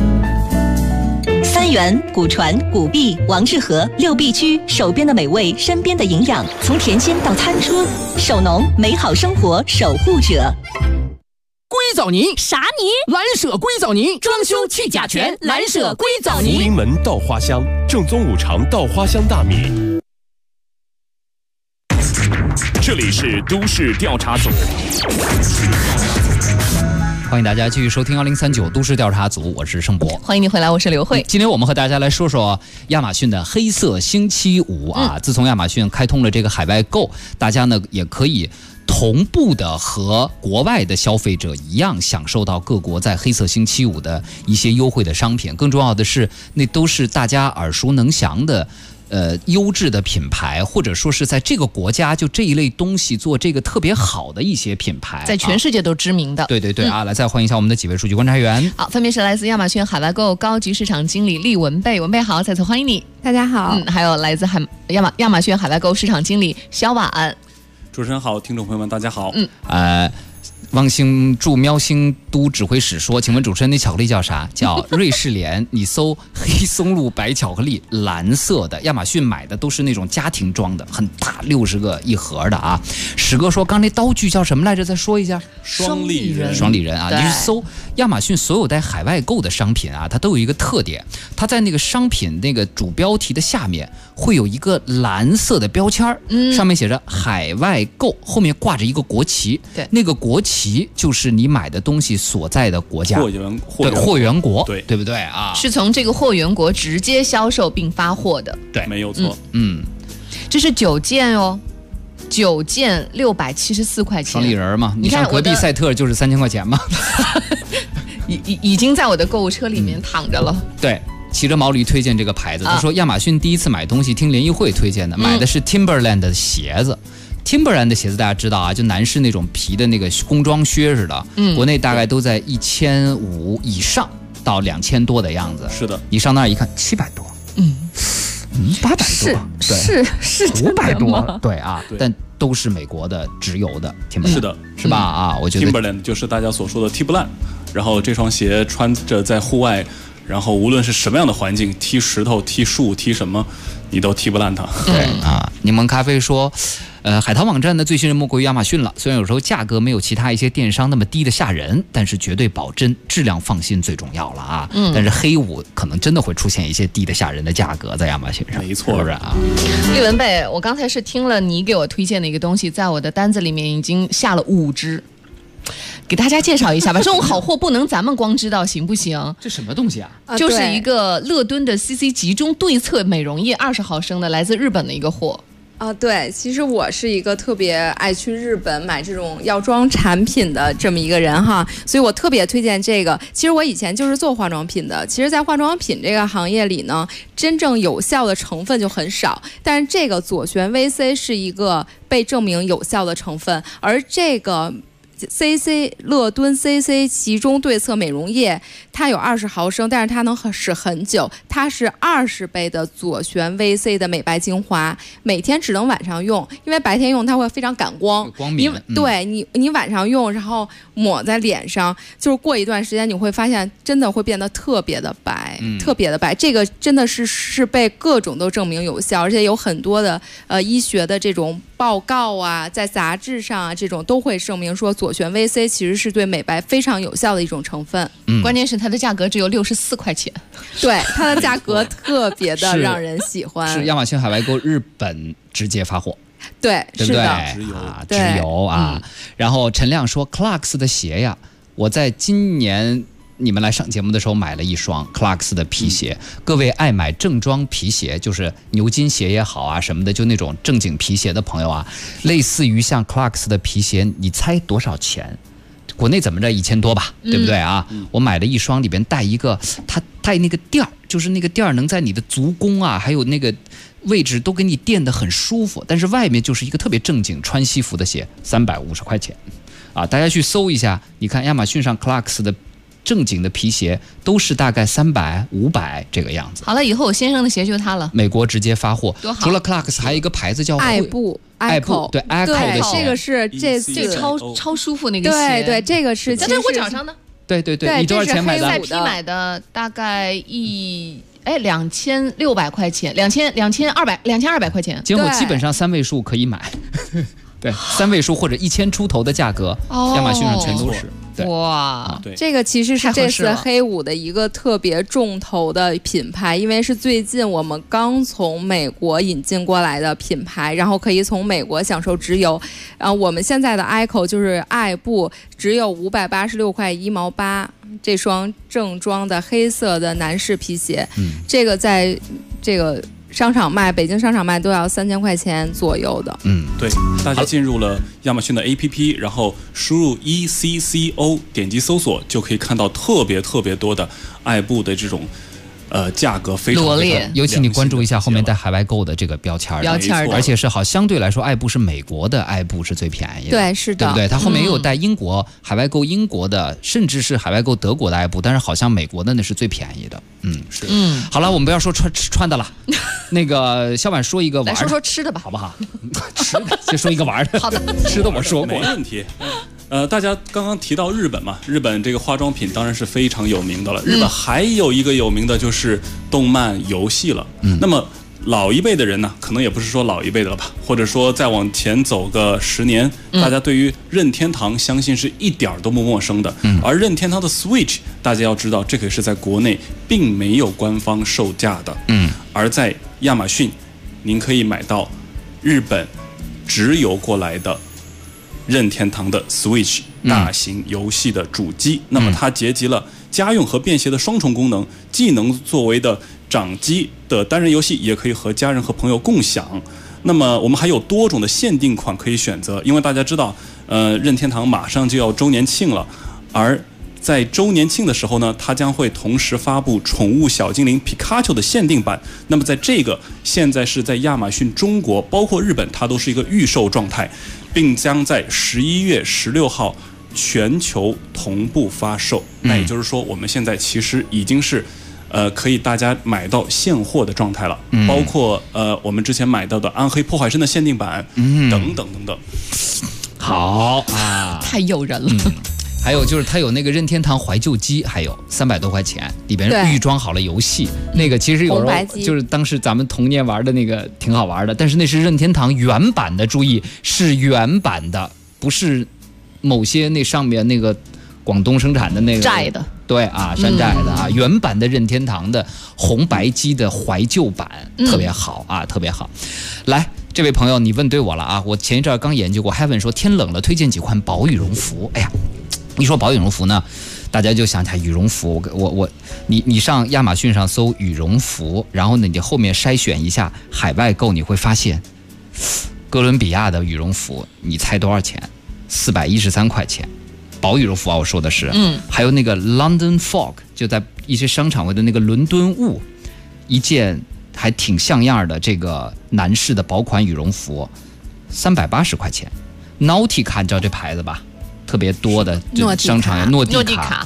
三元、古传、古币、王致和6必居，手边的美味，身边的营养，从田间到餐桌，手农美好生活守护者。 硅藻泥啥泥？ 蓝舍硅藻泥，装修去甲醛，蓝舍硅藻泥。 福临门稻花香，正宗五常稻花香大米。这里是都市调查组。 欢迎大家继续收听2039都市调查组，我是盛博。 欢迎你回来，我是刘慧。 今天我们和大家来说说亚马逊的黑色星期五啊。自从亚马逊开通了这个海外购，大家呢也可以同步的和国外的消费者一样享受到各国在黑色星期五的一些优惠的商品。更重要的是，那都是大家耳熟能详的优质的品牌，或者说是在这个国家就这一类东西做这个特别好的一些品牌， 在全世界都知名的。 对对对啊，来再欢迎一下我们的几位数据观察员。 好，分别是来自亚马逊海外购高级市场经理厉文贝，文贝好，再次欢迎你。 大家好。 还有来自亚马逊海外购市场经理肖婉。 主持人好，听众朋友们大家好。 汪星驻喵星都指挥使说：“请问主持人，那巧克力叫啥？叫瑞士莲。你搜黑松露白巧克力，蓝色的。亚马逊买的都是那种家庭装的，很大，60个一盒的啊。”史哥说：“刚那刀具叫什么来着？再说一下。” 双立人。 双立人啊！你去搜亚马逊所有在海外购的商品啊，它都有一个特点，它在那个商品那个主标题的下面会有一个蓝色的标签上面写着海外购，后面挂着一个国旗。 对， 那个国旗就是你买的东西所在的国家，货源国，对不对啊？ 是从这个货源国直接销售并发货的， 对， 没有错。 这是9件哦，9件674块钱。 双立人嘛，你像隔壁赛特就是3000块钱嘛， 已经在我的购物车里面躺着了。 对。骑着毛驴推荐这个牌子，他说亚马逊第一次买东西听联谊会推荐的，买的是 Timberland 的鞋子。Timberland 的鞋子大家知道啊，就男士那种皮的那个工装靴似的，国内大概都在1500以上到2000多的样子。 是的， 你上那儿一看700多，800多， 是 500多，对啊，但都是美国的直邮的 Timberland， 是的， 是吧？啊，我觉得 Timberland 就是大家所说的 Timberland， 然后这双鞋穿着在户外，然后无论是什么样的环境，踢石头、踢树、踢什么，你都踢不烂它。 对啊，柠檬咖啡说，海淘网站的最信任莫过于亚马逊了。虽然有时候价格没有其他一些电商那么低的吓人，但是绝对保真，质量放心最重要了啊。但是黑五可能真的会出现一些低的吓人的价格在亚马逊上， 没错， 是不是啊？ 厉文贝，我刚才是听了你给我推荐的一个东西，在我的单子里面已经下了5只。给大家介绍一下吧，这种好货不能咱们光知道，行不行？ 这什么东西啊？ 就是一个乐敦的 CC 集中对策美容液，20毫升的，来自日本的一个货。 对，其实我是一个特别爱去日本买这种药妆产品的这么一个人哈，所以我特别推荐这个。其实我以前就是做化妆品的，其实在化妆品这个行业里呢，真正有效的成分就很少，但是这个左旋 VC 是一个被证明有效的成分，而这个CC 乐敦 CC 集中对策美容液，它有20毫升，但是它能使很久。它是20倍的左旋 VC 的美白精华，每天只能晚上用，因为白天用它会非常感光， 光敏。 对你晚上用，然后抹在脸上，就是过一段时间你会发现真的会变得特别的白，特别的白。这个真的是被各种都证明有效，而且有很多的医学的这种报告啊，在杂志上啊，这种都会证明说左旋 VC 其实是对美白非常有效的一种成分。 关键是它的价格只有64块钱， 对，它的价格特别的让人喜欢。 是亚马逊海外购日本直接发货。 对， 对不对？ 直邮啊。然后陈亮说 Clarks 的鞋呀，我在今年你们来上节目的时候买了一双 Clarks 的皮鞋。各位爱买正装皮鞋，就是牛津鞋也好啊什么的，就那种正经皮鞋的朋友啊，类似于像 Clarks 的皮鞋，你猜多少钱？国内怎么着1000多吧，对不对啊？我买了一双，里边带一个，它带那个垫儿，就是那个垫儿能在你的足弓啊，还有那个位置都给你垫得很舒服，但是外面就是一个特别正经穿西服的鞋，350块钱啊！大家去搜一下，你看亚马逊上 Clarks 的正经的皮鞋都是大概300、500这个样子。 好了，以后我先生的鞋就它了， 美国直接发货。除了 Clarks 还有一个牌子叫爱布。 对 Echo 的鞋， 这个是这超舒服那个鞋。 对，这个是。 在我脚上呢。 对，你多少钱买的？ 在P买的，大概2600块钱，2200块钱。 结果基本上3位数可以买。对，3位数或者1000出头的价格，亚马逊上全都是。 哇， 这个其实是这次黑五的一个特别重头的品牌，因为是最近我们刚从美国引进过来的品牌，然后可以从美国享受直邮。我们现在的 Echo 就是爱布，只有586块1毛8，这双正装的黑色的男士皮鞋，这个在这个商场卖，北京商场卖都要3000块钱左右的。 对，大家进入了亚马逊的 APP， 然后输入 ECCO， 点击搜索就可以看到特别多的爱布的这种价格非常罗列， 尤其你关注一下后面带海外购的这个标签的，而且是好，相对来说爱布是美国的爱布是最便宜的， 对，是的， 对不对？它后面也有带英国海外购英国的，甚至是海外购德国的爱布，但是好像美国的那是最便宜的。 是。 好了，我们不要说穿的了，那个小婉说一个玩的， 来说吃的吧， 好不好？吃的，先说一个玩的。 好的， 吃的我说过， 没问题。大家刚刚提到日本嘛，日本这个化妆品当然是非常有名的了。日本还有一个有名的就是动漫游戏了。那么老一辈的人呢，可能也不是说老一辈的了吧，或者说再往前走个10年，大家对于任天堂相信是一点都不陌生的。而任天堂的 Switch， 大家要知道，这可是在国内并没有官方售价的。而在亚马逊，您可以买到日本直邮过来的任天堂的 Switch 大型游戏的主机。那么它结集了家用和便携的双重功能，既能作为的掌机的单人游戏，也可以和家人和朋友共享。那么我们还有多种的限定款可以选择，因为大家知道任天堂马上就要周年庆了，而在周年庆的时候呢，它将会同时发布宠物小精灵皮卡丘的限定版。那么在这个现在是在亚马逊中国包括日本它都是一个预售状态，并将在11月16号全球同步发售。那也就是说我们现在其实已经是可以大家买到现货的状态了，包括我们之前买到的暗黑破坏神的限定版等等。 好啊， 太诱人了。 还有就是它有那个任天堂怀旧机，还有300多块钱，里边预装好了游戏。那个其实有时候就是当时咱们童年玩的那个挺好玩的，但是那是任天堂原版的，注意是原版的，不是某些那上面那个广东生产的那个寨的。 对啊，山寨的啊，原版的任天堂的红白机的怀旧版，特别好啊，特别好。来，这位朋友你问对我了啊，我前一阵刚研究过 Heaven 说天冷了推荐几款薄羽绒服。哎呀，一说薄羽绒服呢，大家就想起来羽绒服。你上亚马逊上搜羽绒服，然后呢你后面筛选一下海外购，你会发现哥伦比亚的羽绒服，你猜多少钱？413块钱。薄羽绒服啊，我说的是。还有那个 London Fog， 就在一些商场会的那个伦敦雾，一件还挺像样的这个男士的薄款羽绒服，380块钱。Nautica 你知道这牌子吧？特别多的商场呀，诺蒂卡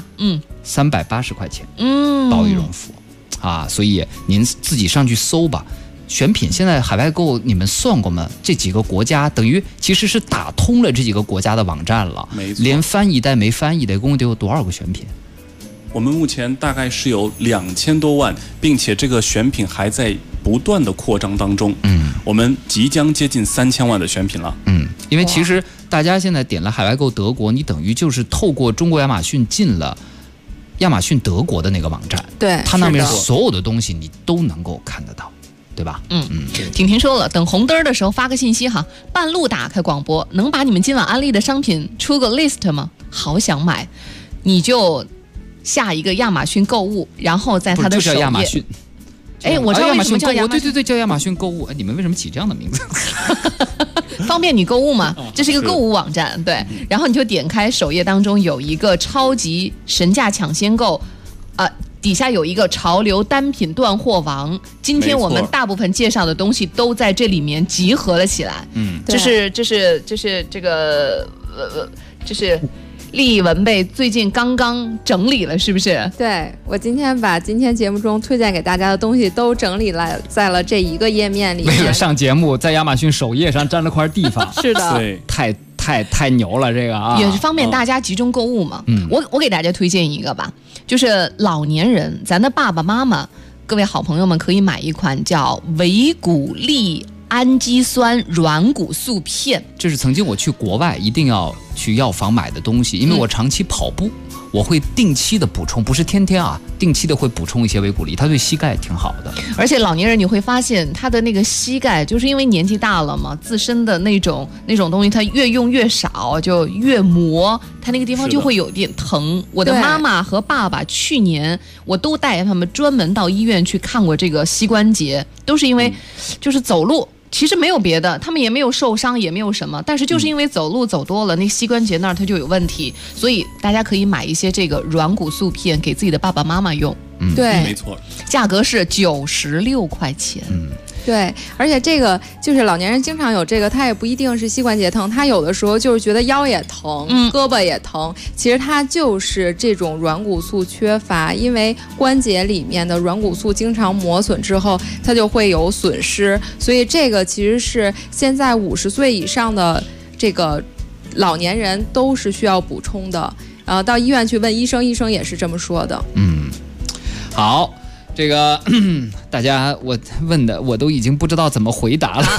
，380块钱，薄羽绒服啊，所以您自己上去搜吧。选品现在海外购你们算过吗？这几个国家等于其实是打通了这几个国家的网站了， 没错， 连翻译带没翻译的，一共得有多少个选品？ 我们目前大概是有2000多万，并且这个选品还在不断的扩张当中。我们即将接近3000万的选品了。 因为其实大家现在点了海外购德国，你等于就是透过中国亚马逊进了亚马逊德国的那个网站， 对， 它那边所有的东西你都能够看得到。对吧？ 婷婷说了，等红灯的时候发个信息哈，半路打开广播，能把你们今晚安利的商品出个 list 吗？好想买，你就下一个亚马逊购物，然后在它的首页。 就叫亚马逊。 我知道为什么叫亚马逊， 对，叫亚马逊购物。你们为什么起这样的名字？ 方便你购物嘛？这是一个购物网站，对。然后你就点开首页当中有一个超级神价抢先购，底下有一个潮流单品断货王，今天我们大部分介绍的东西都在这里面集合了起来。这是这个这是丽文贝最近刚刚整理了，是不是？ 对，我今天把今天节目中推荐给大家的东西都整理了在了这一个页面里面。 为了上节目，在亚马逊首页上占了块地方。 是的， 对， 太牛了，这个啊， 也是方便大家集中购物嘛。我给大家推荐一个吧，就是老年人，咱的爸爸妈妈，各位好朋友们可以买一款叫维骨力氨基酸软骨素片。 这是曾经我去国外一定要去药房买的东西，因为我长期跑步，我会定期的补充，不是天天啊，定期的会补充一些维骨力，它对膝盖挺好的。 而且老年人你会发现他的那个膝盖，就是因为年纪大了嘛，自身的那种东西，它越用越少，就越磨，它那个地方就会有点疼。我的妈妈和爸爸去年我都带他们专门到医院去看过这个膝关节，都是因为就是走路。其实没有别的，他们也没有受伤，也没有什么，但是就是因为走路走多了，那膝关节那儿它就有问题，所以大家可以买一些这个软骨素片给自己的爸爸妈妈用。 对， 没错， 价格是96块钱。 对，而且这个就是老年人经常有这个，他也不一定是膝关节疼，他有的时候就是觉得腰也疼，胳膊也疼，其实他就是这种软骨素缺乏，因为关节里面的软骨素经常磨损之后，它就会有损失，所以这个其实是现在50岁以上的这个老年人都是需要补充的。到医院去问医生，医生也是这么说的。 好。这个大家我问的我都已经不知道怎么回答了，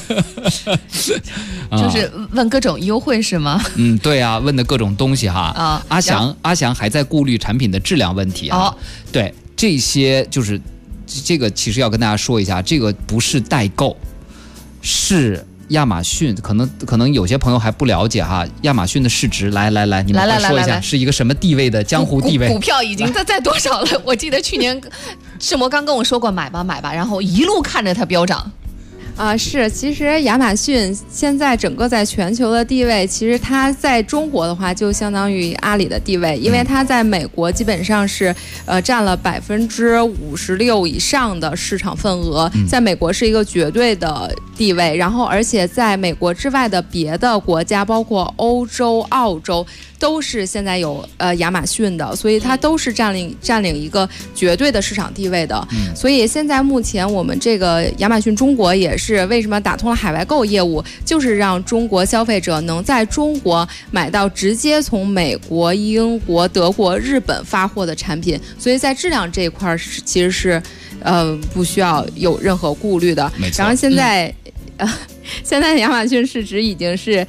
就是问各种优惠是吗？ 对啊，问的各种东西哈。阿翔还在顾虑产品的质量问题啊。对，这些就是这个其实要跟大家说一下，这个不是代购，是亚马逊，可能有些朋友还不了解哈，亚马逊的市值，来，你们快说一下，是一个什么地位的江湖地位？ 股票已经在多少了？我记得去年世博刚跟我说过买吧，然后一路看着它飙涨。 是，其实亚马逊现在整个在全球的地位，其实它在中国的话就相当于阿里的地位，因为它在美国基本上是占了56%以上的市场份额，在美国是一个绝对的地位，然后而且在美国之外的别的国家，包括欧洲、澳洲，都是现在有亚马逊的，所以它都是占领一个绝对的市场地位的。所以现在目前我们这个亚马逊中国也是为什么打通了海外购业务，就是让中国消费者能在中国买到直接从美国、英国、德国、日本发货的产品，所以在质量这一块其实是不需要有任何顾虑的。然后现在现在的亚马逊市值已经是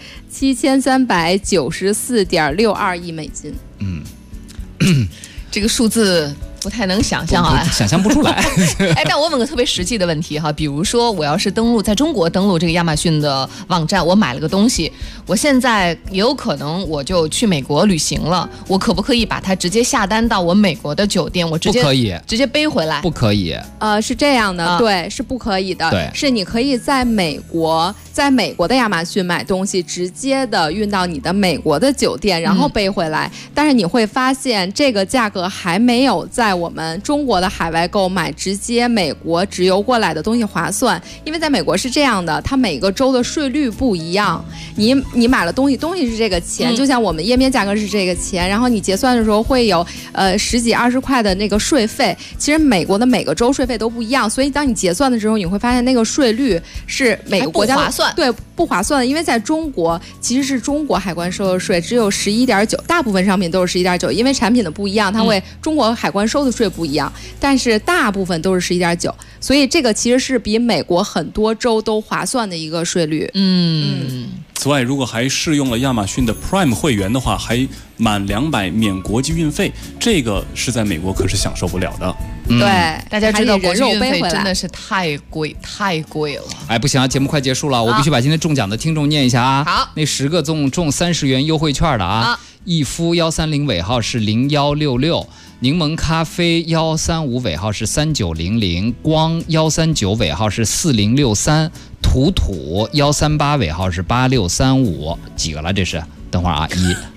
7394.62亿美金。 这个数字不太能想象啊， 想象不出来。 但我问个特别实际的问题哈，比如说我要是在中国登录这个亚马逊的网站，我买了个东西，我现在也有可能我就去美国旅行了，我可不可以把它直接下单到我美国的酒店？我直接不可以， 直接背回来？ 不可以。 是这样的，对，是不可以的。 对， 是你可以在美国在美国的亚马逊买东西，直接的运到你的美国的酒店，然后背回来。但是你会发现，这个价格还没有在我们中国的海外购买直接美国直邮过来的东西划算。因为在美国是这样的，它每个州的税率不一样。你买了东西是这个钱，就像我们页面价格是这个钱，然后你结算的时候会有10几20块的那个税费。其实美国的每个州税费都不一样，所以当你结算的时候，你会发现那个税率是每个国家不划算， 对，不划算的。因为在中国其实是中国海关收的税只有11.9%，大部分商品都是11.9%，因为产品的不一样，它会中国海关收的税不一样，但是大部分都是11.9%，所以这个其实是比美国很多州都划算的一个税率。 此外，如果还适用了亚马逊的 Prime 会员的话，还满200免国际运费，这个是在美国可是享受不了的。 对， 大家知道国际运费真的是太贵了。 哎，不行啊，节目快结束了，我必须把今天中奖的听众念一下啊。 好， 那10个中30元优惠券的啊。逸夫130尾号是0166，柠檬咖啡135尾号是3900，光139尾号是4063，土138尾号是8635，几个了这是？等会儿啊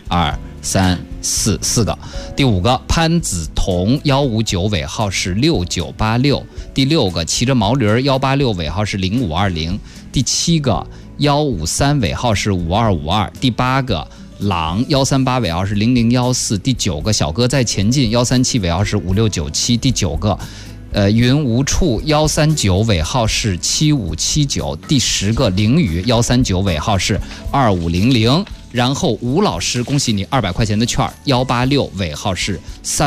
，1、2、3、4个。第5个潘子彤159尾号是6986，第6个骑着毛驴186尾号是0520，第7个153尾号是5252，第8个朗138尾号是0014，第9个小哥在前进137尾号是5697，第9个云无处139尾号是7579，第10个凌雨139尾号是2500，然后吴老师恭喜你200块钱的券186尾号是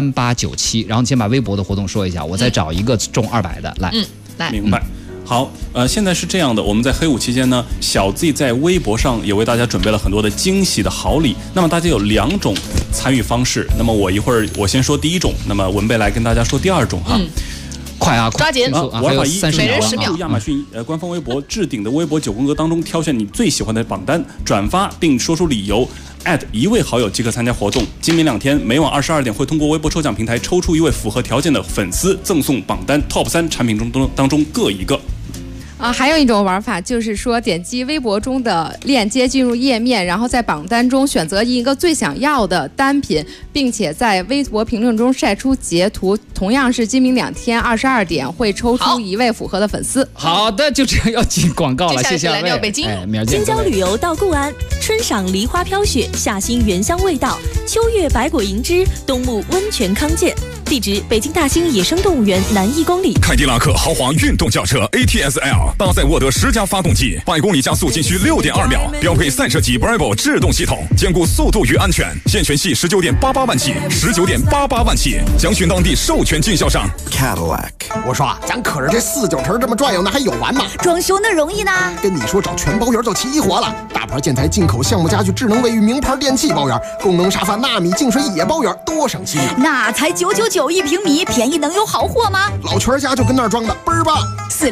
3897，然后先把微博的活动说一下，我再找一个中200的来。 来， 明白。好，现在是这样的，我们在黑五期间呢，小 Z 在微博上也为大家准备了很多的惊喜的好礼。那么大家有2种参与方式，那么我先说第1种，那么文贝来跟大家说第2种哈。 快啊！ 抓紧！ 玩法1， 每人10秒。 亚马逊官方微博置顶的微博9宫格当中挑选你最喜欢的榜单，转发并说出理由，1位好友即可参加活动。今明2天，每晚22点会通过微博抽奖平台抽出1位符合条件的粉丝，赠送榜单 TOP 3产品当中各1个。 还有一种玩法，就是说点击微博中的链接进入页面，然后在榜单中选择一个最想要的单品，并且在微博评论中晒出截图。同样是今明2天22点会抽出1位符合的粉丝。 好的，就这样要进广告了，谢谢来到北京。 京郊旅游到固安，春赏梨花飘雪，夏兴原香味道，秋月百果盈枝，冬沐温泉康健。地址：北京大兴野生动物园南1公里。 凯迪拉克豪华运动轿车 ATS-L， 搭载沃德10加发动机，100公里加速仅需6.2秒，标配散射级 Bravo 制动系统，兼顾速度与安全。现权系19.88万起，19.88万起，详询当地授权经销商。 Cadillac， 我说咱可是这49城这么转悠，那还有完吗？ 装修那容易呢？ 跟你说找全包圆就齐活了，大牌建材、进口项目家具、智能卫浴、名牌电器包圆，功能沙发、纳米净水也包圆，多省心。 那才999一平米，便宜能有好货吗？ 老全家就跟那儿装的，倍儿棒。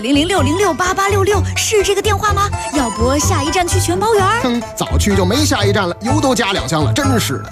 400-606-8866是这个电话吗？要不下一站去全包圆？ 早去就没下一站了，油都加2箱了，真是的。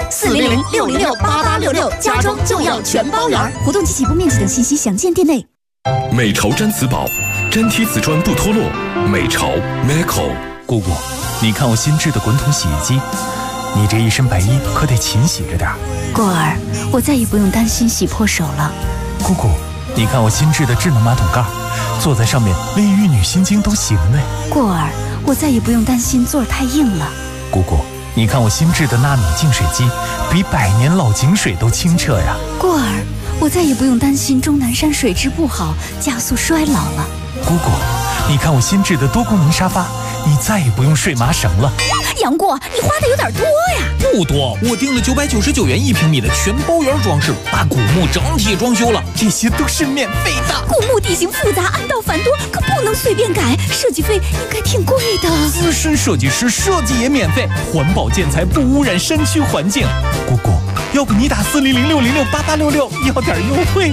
400-606-8866，家装就要全包圆。活动及起步面积等信息详见店内。 美潮毡瓷宝，真贴瓷砖不脱落。美潮 Meco。 姑姑，你看我新制的滚筒洗衣机，你这一身白衣可得勤洗着点。 过儿，我再也不用担心洗破手了。 姑姑，你看我新制的智能马桶盖，坐在上面连玉女心经都行呢。 过儿，我再也不用担心座儿太硬了。 姑姑，你看我新制的纳米净水机，比100年老井水都清澈呀。 过儿，我再也不用担心终南山水质不好，加速衰老了。 姑姑，你看我新制的多功能沙发，你再也不用睡麻绳了。 杨过，你花的有点多呀。 不多，我订了999元1平米的全包圆装饰，把古墓整体装修了， 这些都是免费的。 古墓地形复杂，暗道繁多，可不能随便改，设计费应该挺贵的。 资深设计师设计也免费，环保建材不污染山区环境。姑姑，要不你打400-606-8866要点优惠。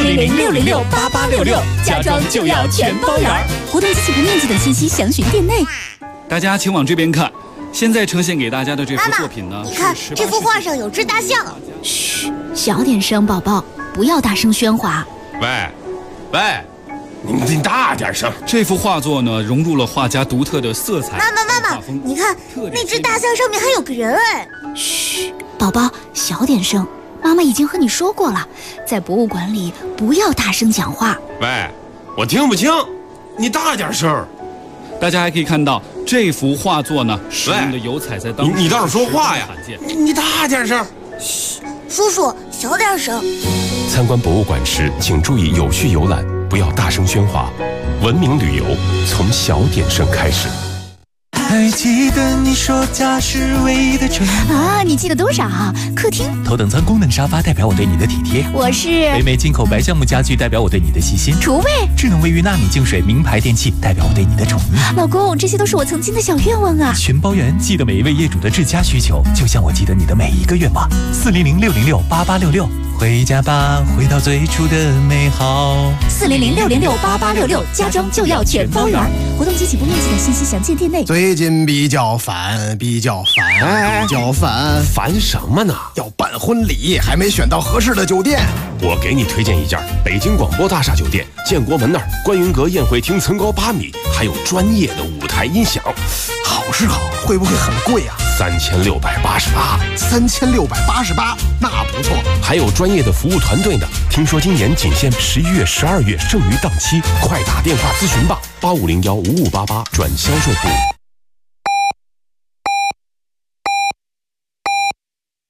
400-606-8866，家装就要全包圆。活动及起步面积等信息详询店内。 大家请往这边看，现在呈现给大家的这幅作品呢， 你看这幅画上有只大象。嘘，小点声，宝宝，不要大声喧哗。 喂， 你大点声！ 这幅画作呢，融入了画家独特的色彩。 妈妈，你看那只大象上面还有个人哎！ 嘘，宝宝，小点声。妈妈已经和你说过了，在博物馆里不要大声讲话。 喂，我听不清，你大点声。 大家还可以看到这幅画作呢，使用的油彩在当时你倒是说话呀！你大点声。 嘘，叔叔小点声。 参观博物馆时，请注意有序游览，不要大声喧哗。文明旅游从小点声开始。 还记得你说家是唯一的城啊？你记得多少？客厅头等舱功能沙发代表我对你的体贴。 我是北美进口白橡木家具代表我对你的细心。 厨卫智能卫浴纳米净水名牌电器代表我对你的宠溺。 老公，这些都是我曾经的小愿望啊！ 全包圆，记得每一位业主的至佳需求，就像我记得你的每一个愿望。400-606-8866，回家吧，回到最初的美好。 400-606-8866，家装就要全包圆。活动及起步面积的信息详见店内。 最近比较烦， 烦什么呢？ 要办婚礼，还没选到合适的酒店。 我给你推荐一家北京广播大厦酒店，建国门那儿，观云阁宴会厅层高8米，还有专业的舞台音响。 好是好，会不会很贵啊 ？3688， 3688，那不错。 还有专业的服务团队呢。听说今年仅限11月、12月剩余档期，快打电话咨询吧，8501-5588转销售部。